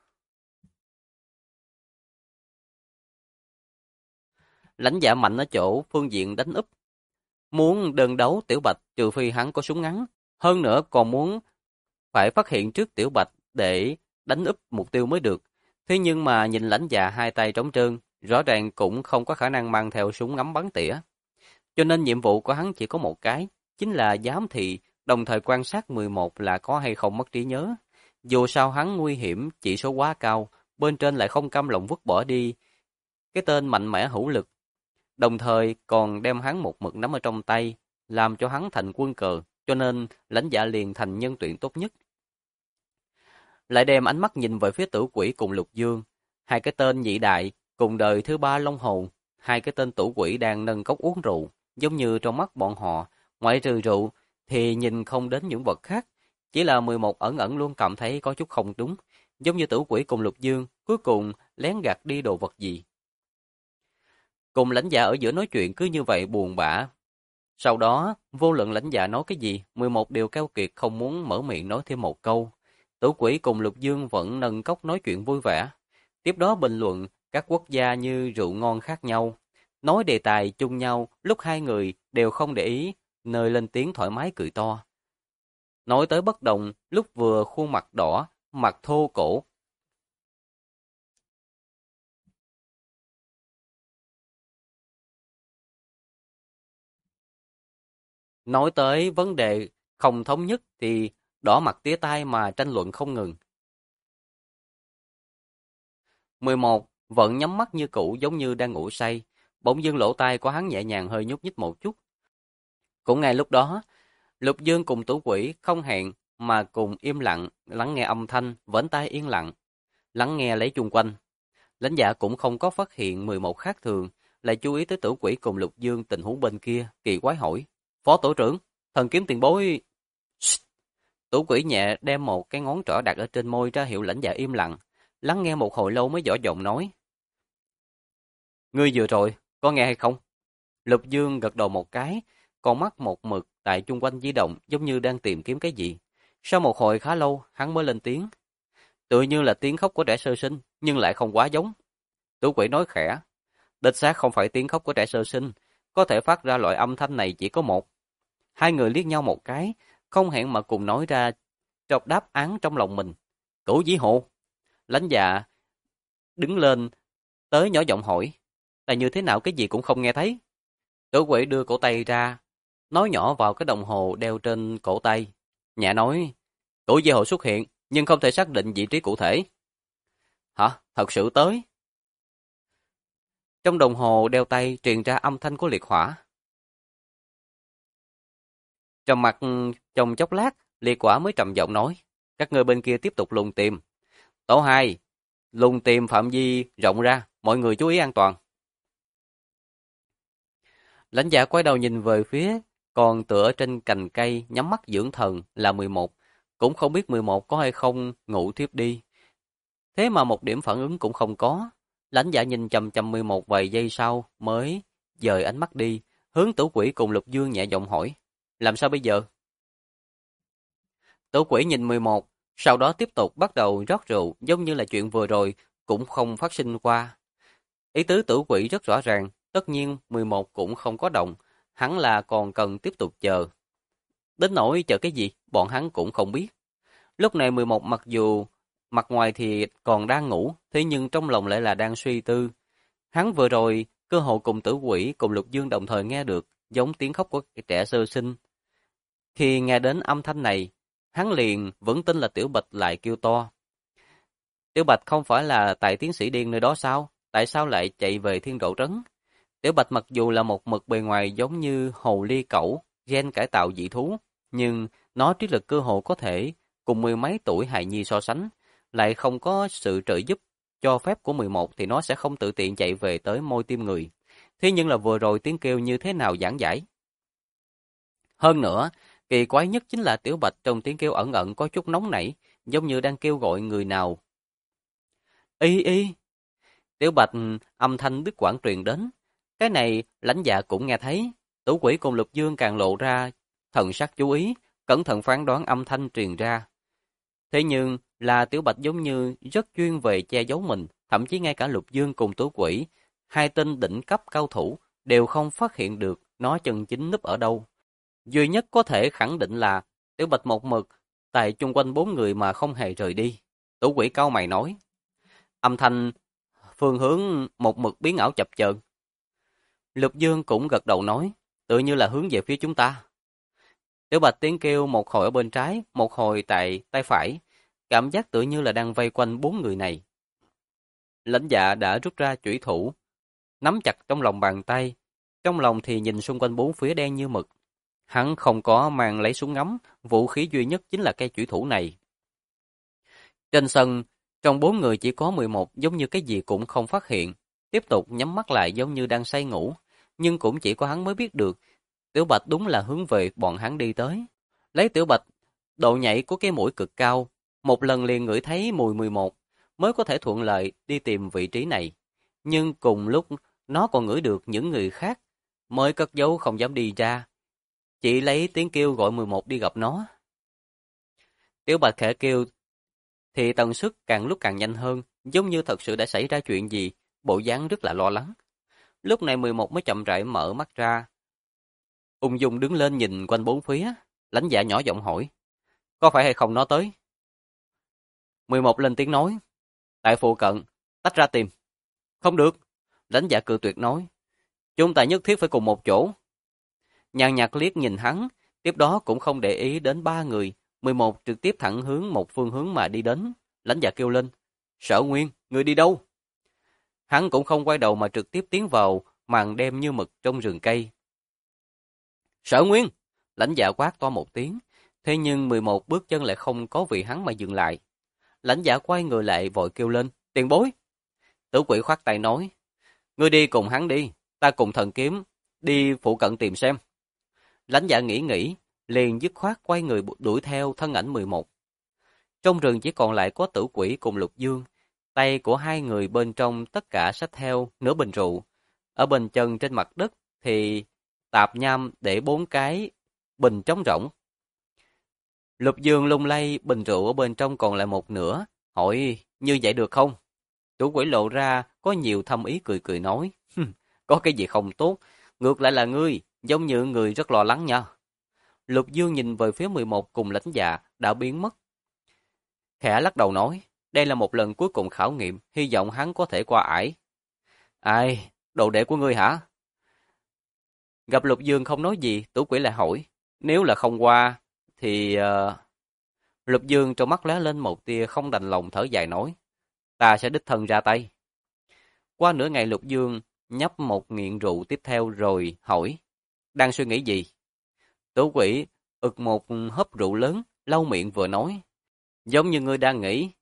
Lãnh Dạ mạnh ở chỗ phương diện đánh úp. Muốn đơn đấu Tiểu Bạch trừ phi hắn có súng ngắn, hơn nữa còn muốn phải phát hiện trước Tiểu Bạch để đánh úp mục tiêu mới được. Thế nhưng mà nhìn Lãnh Dạ hai tay trống trơn, rõ ràng cũng không có khả năng mang theo súng ngắm bắn tỉa. Cho nên nhiệm vụ của hắn chỉ có một cái, chính là giám thị, đồng thời quan sát 11 là có hay không mất trí nhớ. Dù sao hắn nguy hiểm, chỉ số quá cao, bên trên lại không cam lòng vứt bỏ đi cái tên mạnh mẽ hữu lực, đồng thời còn đem hắn một mực nắm ở trong tay, làm cho hắn thành quân cờ, cho nên Lãnh Dạ liền thành nhân tuyển tốt nhất. Lại đem ánh mắt nhìn về phía Tử Quỷ cùng Lục Dương, hai cái tên nhị đại cùng đời thứ ba Long Hồn, hai cái tên Tử Quỷ đang nâng cốc uống rượu, giống như trong mắt bọn họ, ngoại trừ rượu thì nhìn không đến những vật khác, chỉ là 11 ẩn ẩn luôn cảm thấy có chút không đúng, giống như Tử Quỷ cùng Lục Dương cuối cùng lén gạt đi đồ vật gì. Cùng Lãnh Dạ ở giữa nói chuyện cứ như vậy buồn bã. Sau đó, vô luận Lãnh Dạ nói cái gì, 11 đều keo kiệt không muốn mở miệng nói thêm một câu. Tử Quỷ cùng Lục Dương vẫn nâng cốc nói chuyện vui vẻ. Tiếp đó bình luận các quốc gia như rượu ngon khác nhau. Nói đề tài chung nhau, lúc hai người đều không để ý, nơi lên tiếng thoải mái cười to. Nói tới bất đồng, lúc vừa khuôn mặt đỏ, mặt thô cổ. Nói tới vấn đề không thống nhất thì đỏ mặt tía tai mà tranh luận không ngừng. 11 vẫn nhắm mắt như cũ giống như đang ngủ say, bỗng dưng lỗ tai của hắn nhẹ nhàng hơi nhúc nhích một chút. Cũng ngay lúc đó, Lục Dương cùng Tử Quỷ không hẹn mà cùng im lặng lắng nghe âm thanh, vẫn tai yên lặng, lắng nghe lấy chung quanh. Lãnh Dạ cũng không có phát hiện 11 khác thường, lại chú ý tới Tử Quỷ cùng Lục Dương tình huống bên kia, kỳ quái hỏi: "Phó tổ trưởng, thần kiếm tiền bối..." Tử Quỷ nhẹ đem một cái ngón trỏ đặt ở trên môi ra hiệu Lãnh Dạ im lặng, lắng nghe một hồi lâu mới nhỏ giọng nói: "Ngươi vừa rồi, có nghe hay không?" Lục Dương gật đầu một cái, con mắt một mực tại chung quanh di động giống như đang tìm kiếm cái gì. Sau một hồi khá lâu, hắn mới lên tiếng. Tựa như là tiếng khóc của trẻ sơ sinh, nhưng lại không quá giống. Tử Quỷ nói khẽ, đích xác không phải tiếng khóc của trẻ sơ sinh, có thể phát ra loại âm thanh này chỉ có một. Hai người liếc nhau một cái, không hẹn mà cùng nói ra trọc đáp án trong lòng mình. Cửu Vĩ Hồ. Lãnh Dạ đứng lên, tới nhỏ giọng hỏi, là như thế nào cái gì cũng không nghe thấy. Tử Quỷ đưa cổ tay ra, nói nhỏ vào cái đồng hồ đeo trên cổ tay. Nhẹ nói, Cửu Vĩ Hồ xuất hiện, nhưng không thể xác định vị trí cụ thể. Hả? Thật sự tới? Trong đồng hồ đeo tay truyền ra âm thanh của liệt hỏa. Trầm mặt trong chốc lát, liệt hỏa mới trầm giọng nói, các ngươi bên kia tiếp tục lùng tìm. Tổ 2, lùng tìm phạm vi rộng ra, mọi người chú ý an toàn. Lãnh Dạ quay đầu nhìn về phía còn tựa trên cành cây nhắm mắt dưỡng thần là 11, cũng không biết 11 có hay không ngủ thiếp đi. Thế mà một điểm phản ứng cũng không có. Lãnh Dạ nhìn chằm chằm 11 vài giây sau mới dời ánh mắt đi, hướng Tử Quỷ cùng Lục Dương nhẹ giọng hỏi: "Làm sao bây giờ?" Tử Quỷ nhìn 11, sau đó tiếp tục bắt đầu rót rượu, giống như là chuyện vừa rồi cũng không phát sinh qua. Ý tứ Tử Quỷ rất rõ ràng, tất nhiên 11 cũng không có động, hắn là còn cần tiếp tục chờ. Đến nỗi chờ cái gì, bọn hắn cũng không biết. Lúc này 11 mặc dù mặt ngoài thì còn đang ngủ, thế nhưng trong lòng lại là đang suy tư. Hắn vừa rồi cơ hội cùng Tử Quỷ cùng Lục Dương đồng thời nghe được, giống tiếng khóc của trẻ sơ sinh. Khi nghe đến âm thanh này, hắn liền vẫn tin là Tiểu Bạch lại kêu to. Tiểu Bạch không phải là tại tiến sĩ điên nơi đó sao? Tại sao lại chạy về Thiên Độ Trấn? Tiểu Bạch mặc dù là một mực bề ngoài giống như hồ ly cẩu, gen cải tạo dị thú, nhưng nó trí lực cơ hồ có thể cùng mười mấy tuổi hài nhi so sánh, lại không có sự trợ giúp cho phép của 11 thì nó sẽ không tự tiện chạy về tới môi tim người. Thế nhưng là vừa rồi tiếng kêu như thế nào giảng giải. Hơn nữa, kỳ quái nhất chính là Tiểu Bạch trong tiếng kêu ẩn ẩn có chút nóng nảy, giống như đang kêu gọi người nào. Y y, Tiểu Bạch âm thanh đứt quãng truyền đến. Cái này Lãnh Dạ cũng nghe thấy. Tử Quỷ cùng Lục Dương càng lộ ra thần sắc chú ý, cẩn thận phán đoán âm thanh truyền ra. Thế nhưng là Tiểu Bạch giống như rất chuyên về che giấu mình, thậm chí ngay cả Lục Dương cùng Tử Quỷ, hai tên đỉnh cấp cao thủ đều không phát hiện được nó chân chính núp ở đâu. Duy nhất có thể khẳng định là Tiểu Bạch một mực tại chung quanh bốn người mà không hề rời đi. Tử Quỷ cau mày nói, âm thanh phương hướng một mực biến ảo chập chờn. Lục Dương cũng gật đầu nói, tự như là hướng về phía chúng ta. Tiểu Bạch tiếng kêu một hồi ở bên trái, một hồi tại tay phải, cảm giác tự như là đang vây quanh bốn người này. Lãnh Dạ đã rút ra chủy thủ, nắm chặt trong lòng bàn tay, trong lòng thì nhìn xung quanh bốn phía đen như mực. Hắn không có mang lấy súng ngắm, vũ khí duy nhất chính là cây chủy thủ này. Trên sân, trong bốn người chỉ có 11 giống như cái gì cũng không phát hiện, tiếp tục nhắm mắt lại giống như đang say ngủ, nhưng cũng chỉ có hắn mới biết được, Tiểu Bạch đúng là hướng về bọn hắn đi tới. Lấy Tiểu Bạch, độ nhạy của cái mũi cực cao, một lần liền ngửi thấy mùi 11, mới có thể thuận lợi đi tìm vị trí này. Nhưng cùng lúc nó còn ngửi được những người khác, mới cất giấu không dám đi ra, chỉ lấy tiếng kêu gọi 11 đi gặp nó. Tiểu Bạch khẽ kêu, thì tần suất càng lúc càng nhanh hơn, giống như thật sự đã xảy ra chuyện gì, bộ dáng rất là lo lắng. Lúc này 11 mới chậm rãi mở mắt ra. Ung dung đứng lên nhìn quanh bốn phía, Lãnh Dạ nhỏ giọng hỏi, có phải hay không nó tới? 11 lên tiếng nói, tại phụ cận, tách ra tìm. Không được, Lãnh Dạ cự tuyệt nói, chúng ta nhất thiết phải cùng một chỗ. Nhàn nhạt liếc nhìn hắn, tiếp đó cũng không để ý đến ba người, 11 trực tiếp thẳng hướng một phương hướng mà đi đến. Lãnh Dạ kêu lên, Sở Nguyên, người đi đâu? Hắn cũng không quay đầu mà trực tiếp tiến vào màn đêm như mực trong rừng cây. Sở Nguyên! Lãnh Dạ quát to một tiếng, thế nhưng 11 bước chân lại không có vì hắn mà dừng lại. Lãnh Dạ quay người lại vội kêu lên, tiền bối! Tử Quỷ khoát tay nói, ngươi đi cùng hắn đi, ta cùng thần kiếm, đi phụ cận tìm xem. Lãnh Dạ nghĩ, liền dứt khoát quay người đuổi theo thân ảnh 11. Trong rừng chỉ còn lại có Tử Quỷ cùng Lục Dương, tay của hai người bên trong tất cả xách theo nửa bình rượu. Ở bên chân trên mặt đất thì tạp nham để 4 cái bình trống rỗng. Lục Dương lung lay bình rượu ở bên trong còn lại một nửa, hỏi như vậy được không? Tử Quỷ lộ ra có nhiều thâm ý cười nói, có cái gì không tốt, ngược lại là ngươi, giống như người rất lo lắng nha. Lục Dương nhìn về phía 11 cùng Lãnh Dạ đã biến mất. Khẽ lắc đầu nói, đây là một lần cuối cùng khảo nghiệm, hy vọng hắn có thể qua ải. Ai, đồ đệ của ngươi hả? Gặp Lục Dương không nói gì, Tử Quỷ lại hỏi, nếu là không qua, thì... Lục Dương trong mắt lóe lên một tia không đành lòng thở dài nói, ta sẽ đích thân ra tay. Qua nửa ngày Lục Dương nhấp một nghiện rượu tiếp theo rồi hỏi, đang suy nghĩ gì? Tử Quỷ ực một hớp rượu lớn, lau miệng vừa nói, giống như ngươi đang nghĩ.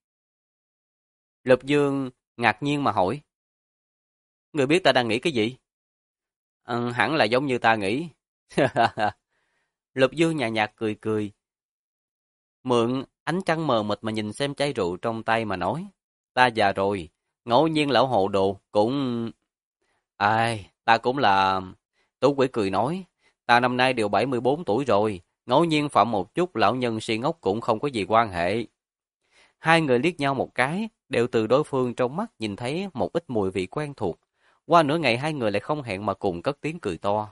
Lục Dương ngạc nhiên mà hỏi, ngươi biết ta đang nghĩ cái gì? Hẳn là giống như ta nghĩ. Lục Dương nhạt nhạt cười cười, mượn ánh trăng mờ mịt mà nhìn xem chai rượu trong tay mà nói. Ta già rồi, ngẫu nhiên lão hồ đồ cũng... Ai, ta cũng là... Tú Quỷ cười nói, ta năm nay đều 74 tuổi rồi, ngẫu nhiên phạm một chút lão nhân si ngốc cũng không có gì quan hệ. Hai người liếc nhau một cái, đều từ đối phương trong mắt nhìn thấy một ít mùi vị quen thuộc. Qua nửa ngày hai người lại không hẹn mà cùng cất tiếng cười to.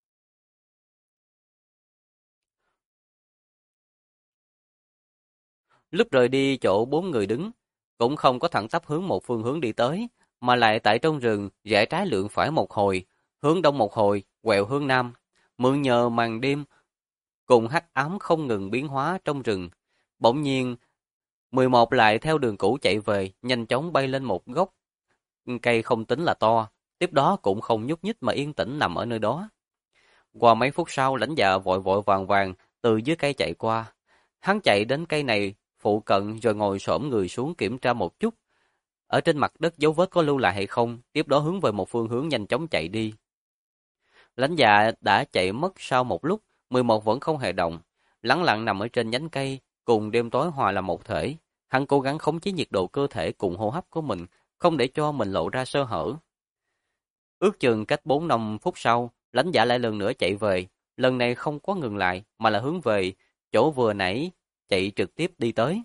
Lúc rời đi chỗ bốn người đứng, cũng không có thẳng tắp hướng một phương hướng đi tới, mà lại tại trong rừng rẽ trái lượn phải một hồi, hướng đông một hồi, quẹo hướng nam. Mượn nhờ màn đêm cùng hắc ám không ngừng biến hóa trong rừng. Bỗng nhiên, 11 lại theo đường cũ chạy về, nhanh chóng bay lên một gốc cây không tính là to, tiếp đó cũng không nhúc nhích mà yên tĩnh nằm ở nơi đó. Qua mấy phút sau, lãnh dạ vội vội vàng vàng từ dưới cây chạy qua. Hắn chạy đến cây này phụ cận rồi ngồi xổm người xuống kiểm tra một chút. Ở trên mặt đất dấu vết có lưu lại hay không, tiếp đó hướng về một phương hướng nhanh chóng chạy đi. Lãnh dạ đã chạy mất sau một lúc, 11 vẫn không hề động, lẳng lặng nằm ở trên nhánh cây, cùng đêm tối hòa làm một thể. Hắn cố gắng khống chế nhiệt độ cơ thể cùng hô hấp của mình, không để cho mình lộ ra sơ hở. Ước chừng cách 4-5 phút sau, lãnh dạ lại lần nữa chạy về, lần này không có ngừng lại, mà là hướng về chỗ vừa nãy chạy trực tiếp đi tới.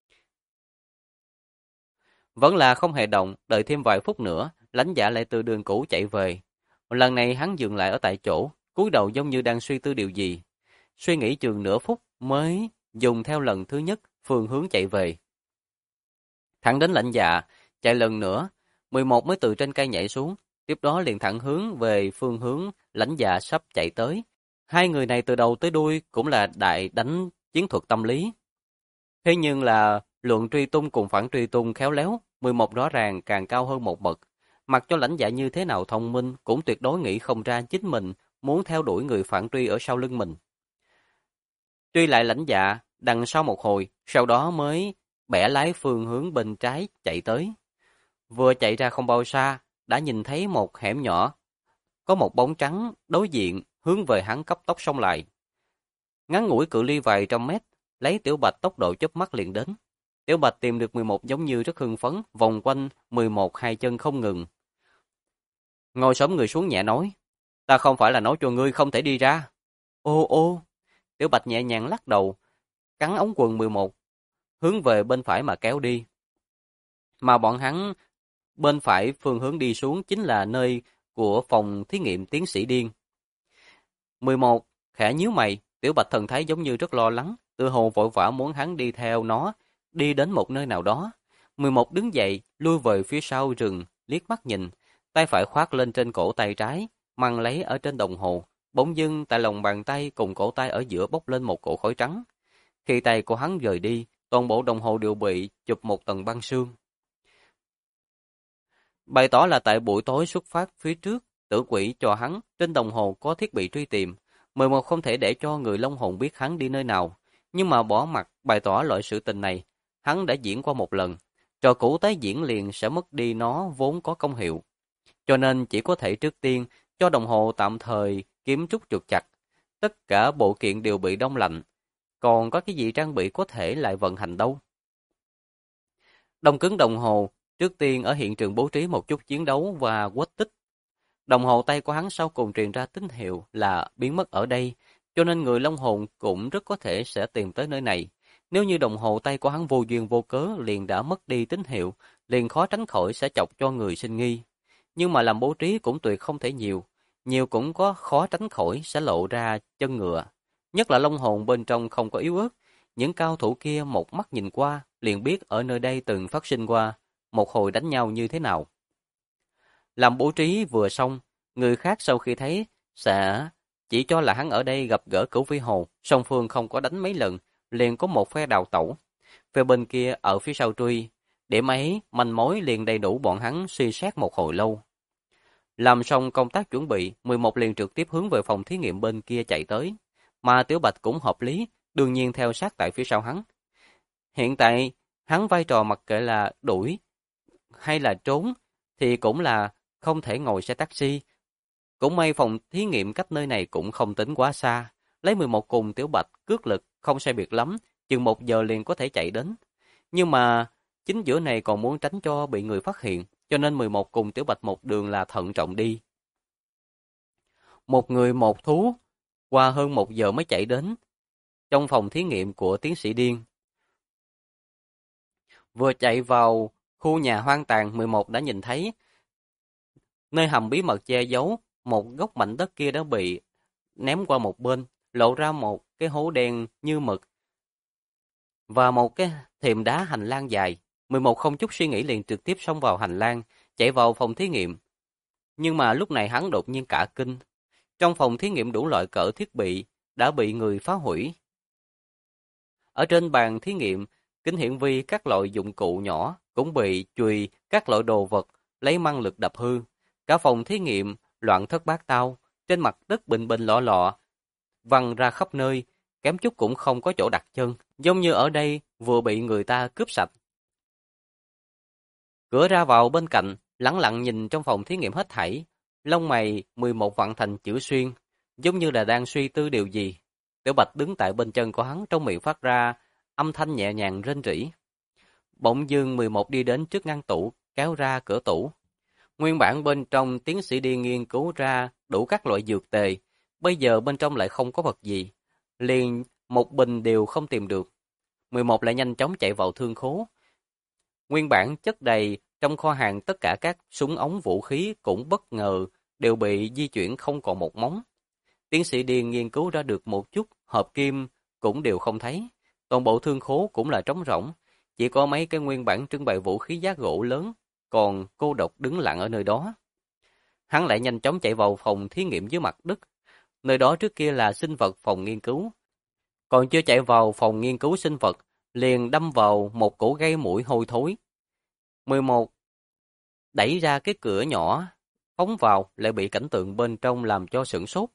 Vẫn là không hề động, đợi thêm vài phút nữa, lãnh dạ lại từ đường cũ chạy về. Lần này hắn dừng lại ở tại chỗ, cúi đầu giống như đang suy tư điều gì. Suy nghĩ chừng nửa phút mới dùng theo lần thứ nhất phương hướng chạy về. Thẳng đến lãnh dạ, chạy lần nữa, 11 mới từ trên cây nhảy xuống, tiếp đó liền thẳng hướng về phương hướng lãnh dạ sắp chạy tới. Hai người này từ đầu tới đuôi cũng là đại đánh chiến thuật tâm lý. Thế nhưng là luận truy tung cùng phản truy tung khéo léo, 11 rõ ràng càng cao hơn một bậc. Mặc cho lãnh dạ như thế nào thông minh, cũng tuyệt đối nghĩ không ra chính mình muốn theo đuổi người phản truy ở sau lưng mình. Truy lại lãnh dạ, đằng sau một hồi, sau đó mới bẻ lái phương hướng bên trái chạy tới. Vừa chạy ra không bao xa, đã nhìn thấy một hẻm nhỏ, có một bóng trắng đối diện hướng về hắn cấp tốc xông lại. Ngắn ngủi cự ly vài trăm mét, lấy Tiểu Bạch tốc độ chớp mắt liền đến. Tiểu Bạch tìm được 11 giống như rất hưng phấn, vòng quanh 11 hai chân không ngừng. Ngồi xổm người xuống nhẹ nói, ta không phải là nói cho ngươi không thể đi ra. Ô ô, Tiểu Bạch nhẹ nhàng lắc đầu, cắn ống quần 11, hướng về bên phải mà kéo đi. Mà bọn hắn bên phải phương hướng đi xuống chính là nơi của phòng thí nghiệm tiến sĩ điên. 11 khẽ nhíu mày, Tiểu Bạch thần thái giống như rất lo lắng, tựa hồ vội vã muốn hắn đi theo nó, đi đến một nơi nào đó. 11 đứng dậy, lui về phía sau rừng, liếc mắt nhìn, tay phải khoác lên trên cổ tay trái, mang lấy ở trên đồng hồ, bỗng dưng tại lòng bàn tay cùng cổ tay ở giữa bốc lên một cỗ khói trắng. Khi tay của hắn rời đi, toàn bộ đồng hồ đều bị chụp một tầng băng sương. Bày tỏ là tại buổi tối xuất phát phía trước, tử quỷ cho hắn trên đồng hồ có thiết bị truy tìm. 11 không thể để cho người Long Hồn biết hắn đi nơi nào, nhưng mà bỏ mặt bày tỏ loại sự tình này, hắn đã diễn qua một lần, trò cũ tái diễn liền sẽ mất đi nó vốn có công hiệu. Cho nên chỉ có thể trước tiên cho đồng hồ tạm thời kiếm chút trục chặt. Tất cả bộ kiện đều bị đông lạnh, còn có cái gì trang bị có thể lại vận hành đâu. Đông cứng đồng hồ, trước tiên ở hiện trường bố trí một chút chiến đấu và quét tích. Đồng hồ tay của hắn sau cùng truyền ra tín hiệu là biến mất ở đây, cho nên người Long Hồn cũng rất có thể sẽ tìm tới nơi này. Nếu như đồng hồ tay của hắn vô duyên vô cớ liền đã mất đi tín hiệu, liền khó tránh khỏi sẽ chọc cho người sinh nghi. Nhưng mà làm bố trí cũng tuyệt không thể nhiều, nhiều cũng có khó tránh khỏi sẽ lộ ra chân ngựa. Nhất là Long Hồn bên trong không có yếu ớt, những cao thủ kia một mắt nhìn qua liền biết ở nơi đây từng phát sinh qua một hồi đánh nhau như thế nào. Làm bố trí vừa xong, người khác sau khi thấy sẽ chỉ cho là hắn ở đây gặp gỡ Cửu Vĩ Hồ, song phương không có đánh mấy lần, liền có một phe đào tẩu. Về bên kia ở phía sau truy, điểm ấy manh mối liền đầy đủ bọn hắn suy xét một hồi lâu. Làm xong công tác chuẩn bị, 11 liền trực tiếp hướng về phòng thí nghiệm bên kia chạy tới, mà Tiểu Bạch cũng hợp lý, đương nhiên theo sát tại phía sau hắn. Hiện tại, hắn vai trò mặc kệ là đuổi hay là trốn thì cũng là không thể ngồi xe taxi, Cũng may phòng thí nghiệm cách nơi này cũng không tính quá xa. Lấy 11 cùng Tiểu Bạch cước lực không sai biệt lắm, chừng 1 giờ liền có thể chạy đến. Nhưng mà chính giữa này còn muốn tránh cho bị người phát hiện, cho nên 11 cùng Tiểu Bạch một đường là thận trọng đi. Một người một thú, qua hơn 1 giờ mới chạy đến trong phòng thí nghiệm của tiến sĩ Điên. Vừa chạy vào khu nhà hoang tàn, 11 đã nhìn thấy nơi hầm bí mật che giấu, một góc mảnh đất kia đã bị ném qua một bên, lộ ra một cái hố đen như mực và một cái thềm đá hành lang dài. 11 không chút suy nghĩ liền trực tiếp xông vào hành lang, chạy vào phòng thí nghiệm. Nhưng mà lúc này hắn đột nhiên cả kinh. Trong phòng thí nghiệm đủ loại cỡ thiết bị đã bị người phá hủy. Ở trên bàn thí nghiệm, kính hiển vi các loại dụng cụ nhỏ cũng bị chùy các loại đồ vật lấy măng lực đập hư. Cả phòng thí nghiệm loạn thất bát tao, trên mặt đất bình bình lọ lọ, văng ra khắp nơi, kém chút cũng không có chỗ đặt chân, giống như ở đây vừa bị người ta cướp sạch. Cửa ra vào bên cạnh, lẳng lặng nhìn trong phòng thí nghiệm hết thảy, lông mày 11 vặn thành chữ xuyên, giống như là đang suy tư điều gì. Tiểu Bạch đứng tại bên chân của hắn, trong miệng phát ra âm thanh nhẹ nhàng rên rỉ. Bỗng dưng 11 đi đến trước ngăn tủ, kéo ra cửa tủ. Nguyên bản bên trong tiến sĩ Điên nghiên cứu ra đủ các loại dược tề, bây giờ bên trong lại không có vật gì, liền một bình đều không tìm được. 11 lại nhanh chóng chạy vào thương khố. Nguyên bản chất đầy trong kho hàng, tất cả các súng ống vũ khí cũng bất ngờ đều bị di chuyển không còn một móng. Tiến sĩ Điên nghiên cứu ra được một chút hợp kim cũng đều không thấy. Toàn bộ thương khố cũng là trống rỗng, chỉ có mấy cái nguyên bản trưng bày vũ khí giá gỗ lớn còn cô độc đứng lặng ở nơi đó. Hắn lại nhanh chóng chạy vào phòng thí nghiệm dưới mặt đất. Nơi đó trước kia là sinh vật phòng nghiên cứu. Còn chưa chạy vào phòng nghiên cứu sinh vật, liền đâm vào một cổ gây mũi hôi thối. 11 đẩy ra cái cửa nhỏ, phóng vào lại bị cảnh tượng bên trong làm cho sửng sốt.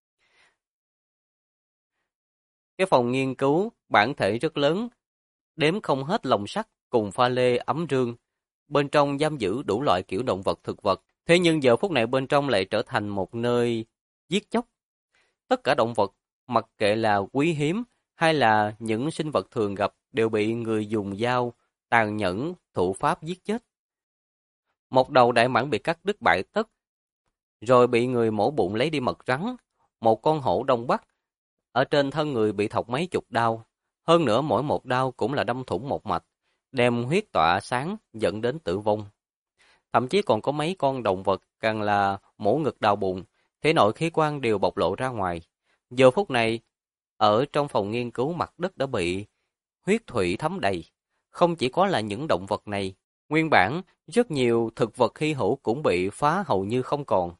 Cái phòng nghiên cứu bản thể rất lớn, đếm không hết lồng sắt cùng pha lê ấm rương. Bên trong giam giữ đủ loại kiểu động vật thực vật. Thế nhưng giờ phút này bên trong lại trở thành một nơi giết chóc. Tất cả động vật, mặc kệ là quý hiếm hay là những sinh vật thường gặp, đều bị người dùng dao tàn nhẫn thủ pháp giết chết. Một đầu đại mãng bị cắt đứt bại tất, rồi bị người mổ bụng lấy đi mật rắn. Một con hổ Đông Bắc ở trên thân người bị thọc mấy chục đao, hơn nữa mỗi một đao cũng là đâm thủng một mạch, đem huyết tỏa sáng dẫn đến tử vong. Thậm chí còn có mấy con động vật càng là mổ ngực đào bụng, thể nội khí quan đều bộc lộ ra ngoài. Giờ phút này, ở trong phòng nghiên cứu mặt đất đã bị huyết thủy thấm đầy. Không chỉ có là những động vật này, nguyên bản rất nhiều thực vật hy hữu cũng bị phá hầu như không còn.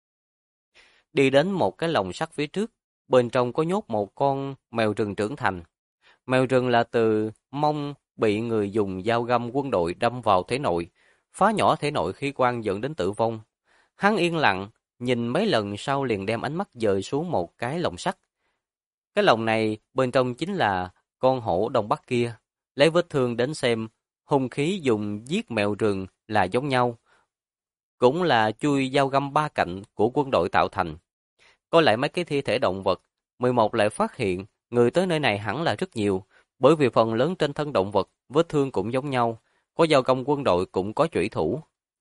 Đi đến một cái lồng sắt phía trước, bên trong có nhốt một con mèo rừng trưởng thành. Mèo rừng là từ mông bị người dùng dao găm quân đội đâm vào thể nội, phá nhỏ thể nội khí quan dẫn đến tử vong. Hắn yên lặng, nhìn mấy lần sau liền đem ánh mắt dời xuống một cái lồng sắt. Cái lồng này bên trong chính là con hổ Đông Bắc kia. Lấy vết thương đến xem, hung khí dùng giết mèo rừng là giống nhau. Cũng là chui dao găm ba cạnh của quân đội tạo thành. Coi lại mấy cái thi thể động vật, 11 lại phát hiện người tới nơi này hẳn là rất nhiều, bởi vì phần lớn trên thân động vật vết thương cũng giống nhau, có dao găm quân đội cũng có chủy thủ.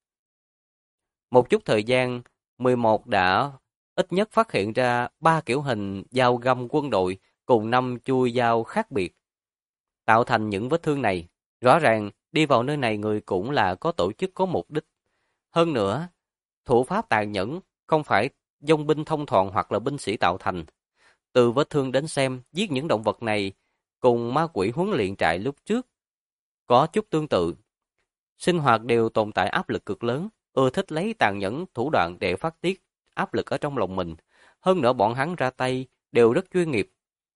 Một chút thời gian, 11 đã ít nhất phát hiện ra 3 kiểu hình dao găm quân đội cùng 5 chui dao khác biệt, tạo thành những vết thương này. Rõ ràng, đi vào nơi này người cũng là có tổ chức có mục đích. Hơn nữa, thủ pháp tàn nhẫn không phải dòng binh thông thường hoặc là binh sĩ tạo thành. Từ vết thương đến xem, giết những động vật này cùng ma quỷ huấn luyện trại lúc trước có chút tương tự. Sinh hoạt đều tồn tại áp lực cực lớn, ưa thích lấy tàn nhẫn thủ đoạn để phát tiết áp lực ở trong lòng mình. Hơn nữa bọn hắn ra tay đều rất chuyên nghiệp.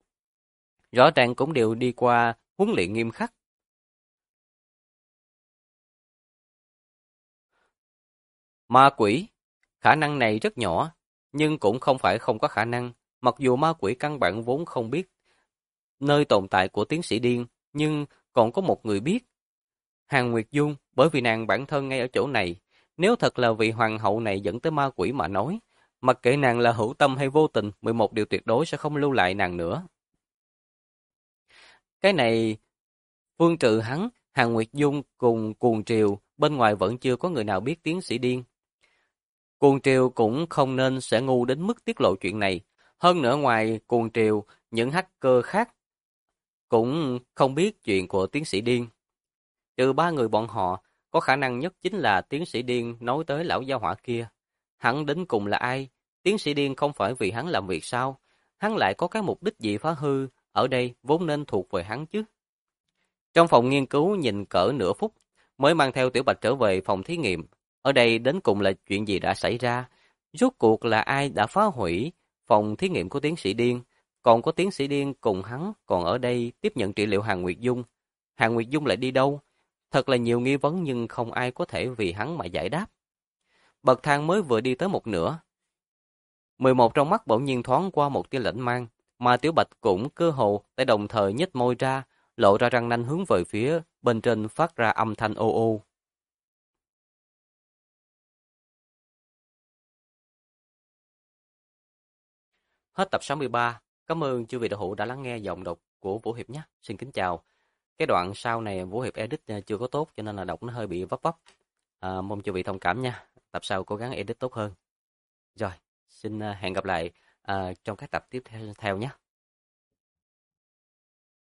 Rõ ràng cũng đều đi qua huấn luyện nghiêm khắc. Ma quỷ, khả năng này rất nhỏ, nhưng cũng không phải không có khả năng. Mặc dù ma quỷ căn bản vốn không biết nơi tồn tại của tiến sĩ Điên, nhưng còn có một người biết. Hàn Nguyệt Dung, bởi vì nàng bản thân ngay ở chỗ này. Nếu thật là vị hoàng hậu này dẫn tới ma quỷ mà nói, Mặc kệ nàng là hữu tâm hay vô tình, 11 điều tuyệt đối sẽ không lưu lại nàng nữa. Cái này, Phương trừ hắn, Hàn Nguyệt Dung cùng Cuồng Triều, bên ngoài vẫn chưa có người nào biết tiến sĩ điên. Cuồng Triều cũng không nên sẽ ngu đến mức tiết lộ chuyện này. Hơn nữa ngoài Cuồng Triều, những hacker khác cũng không biết chuyện của tiến sĩ điên. Trừ ba người bọn họ, có khả năng nhất chính là tiến sĩ điên nói tới lão gia hỏa kia. Hắn đến cùng là ai? Tiến sĩ điên không phải vì hắn làm việc sao? Hắn lại có cái mục đích gì phá hư, ở đây vốn nên thuộc về hắn chứ. Trong phòng nghiên cứu nhìn cỡ nửa phút, mới mang theo Tiểu Bạch trở về phòng thí nghiệm. Ở đây đến cùng là chuyện gì đã xảy ra? Rốt cuộc là ai đã phá hủy phòng thí nghiệm của tiến sĩ điên? Còn có tiến sĩ điên cùng hắn còn ở đây tiếp nhận trị liệu Hàn Nguyệt Dung. Hàn Nguyệt Dung lại đi đâu? Thật là nhiều nghi vấn nhưng không ai có thể vì hắn mà giải đáp. Bậc thang mới vừa đi tới một nửa. 11 trong mắt bỗng nhiên thoáng qua một tia lạnh mang, mà Tiểu Bạch cũng cơ hồ tại đồng thời nhếch môi ra, lộ ra răng nanh hướng về phía bên trên phát ra âm thanh ô ô. Hết tập 63. Cảm ơn chư vị đạo hữu đã lắng nghe giọng đọc của Vũ Hiệp nhé. Xin kính chào. Cái đoạn sau này Vũ Hiệp edit chưa có tốt cho nên là đọc nó hơi bị vấp vấp. Mong chư vị thông cảm nha. Tập sau cố gắng edit tốt hơn. Rồi, xin hẹn gặp lại trong các tập tiếp theo nhé.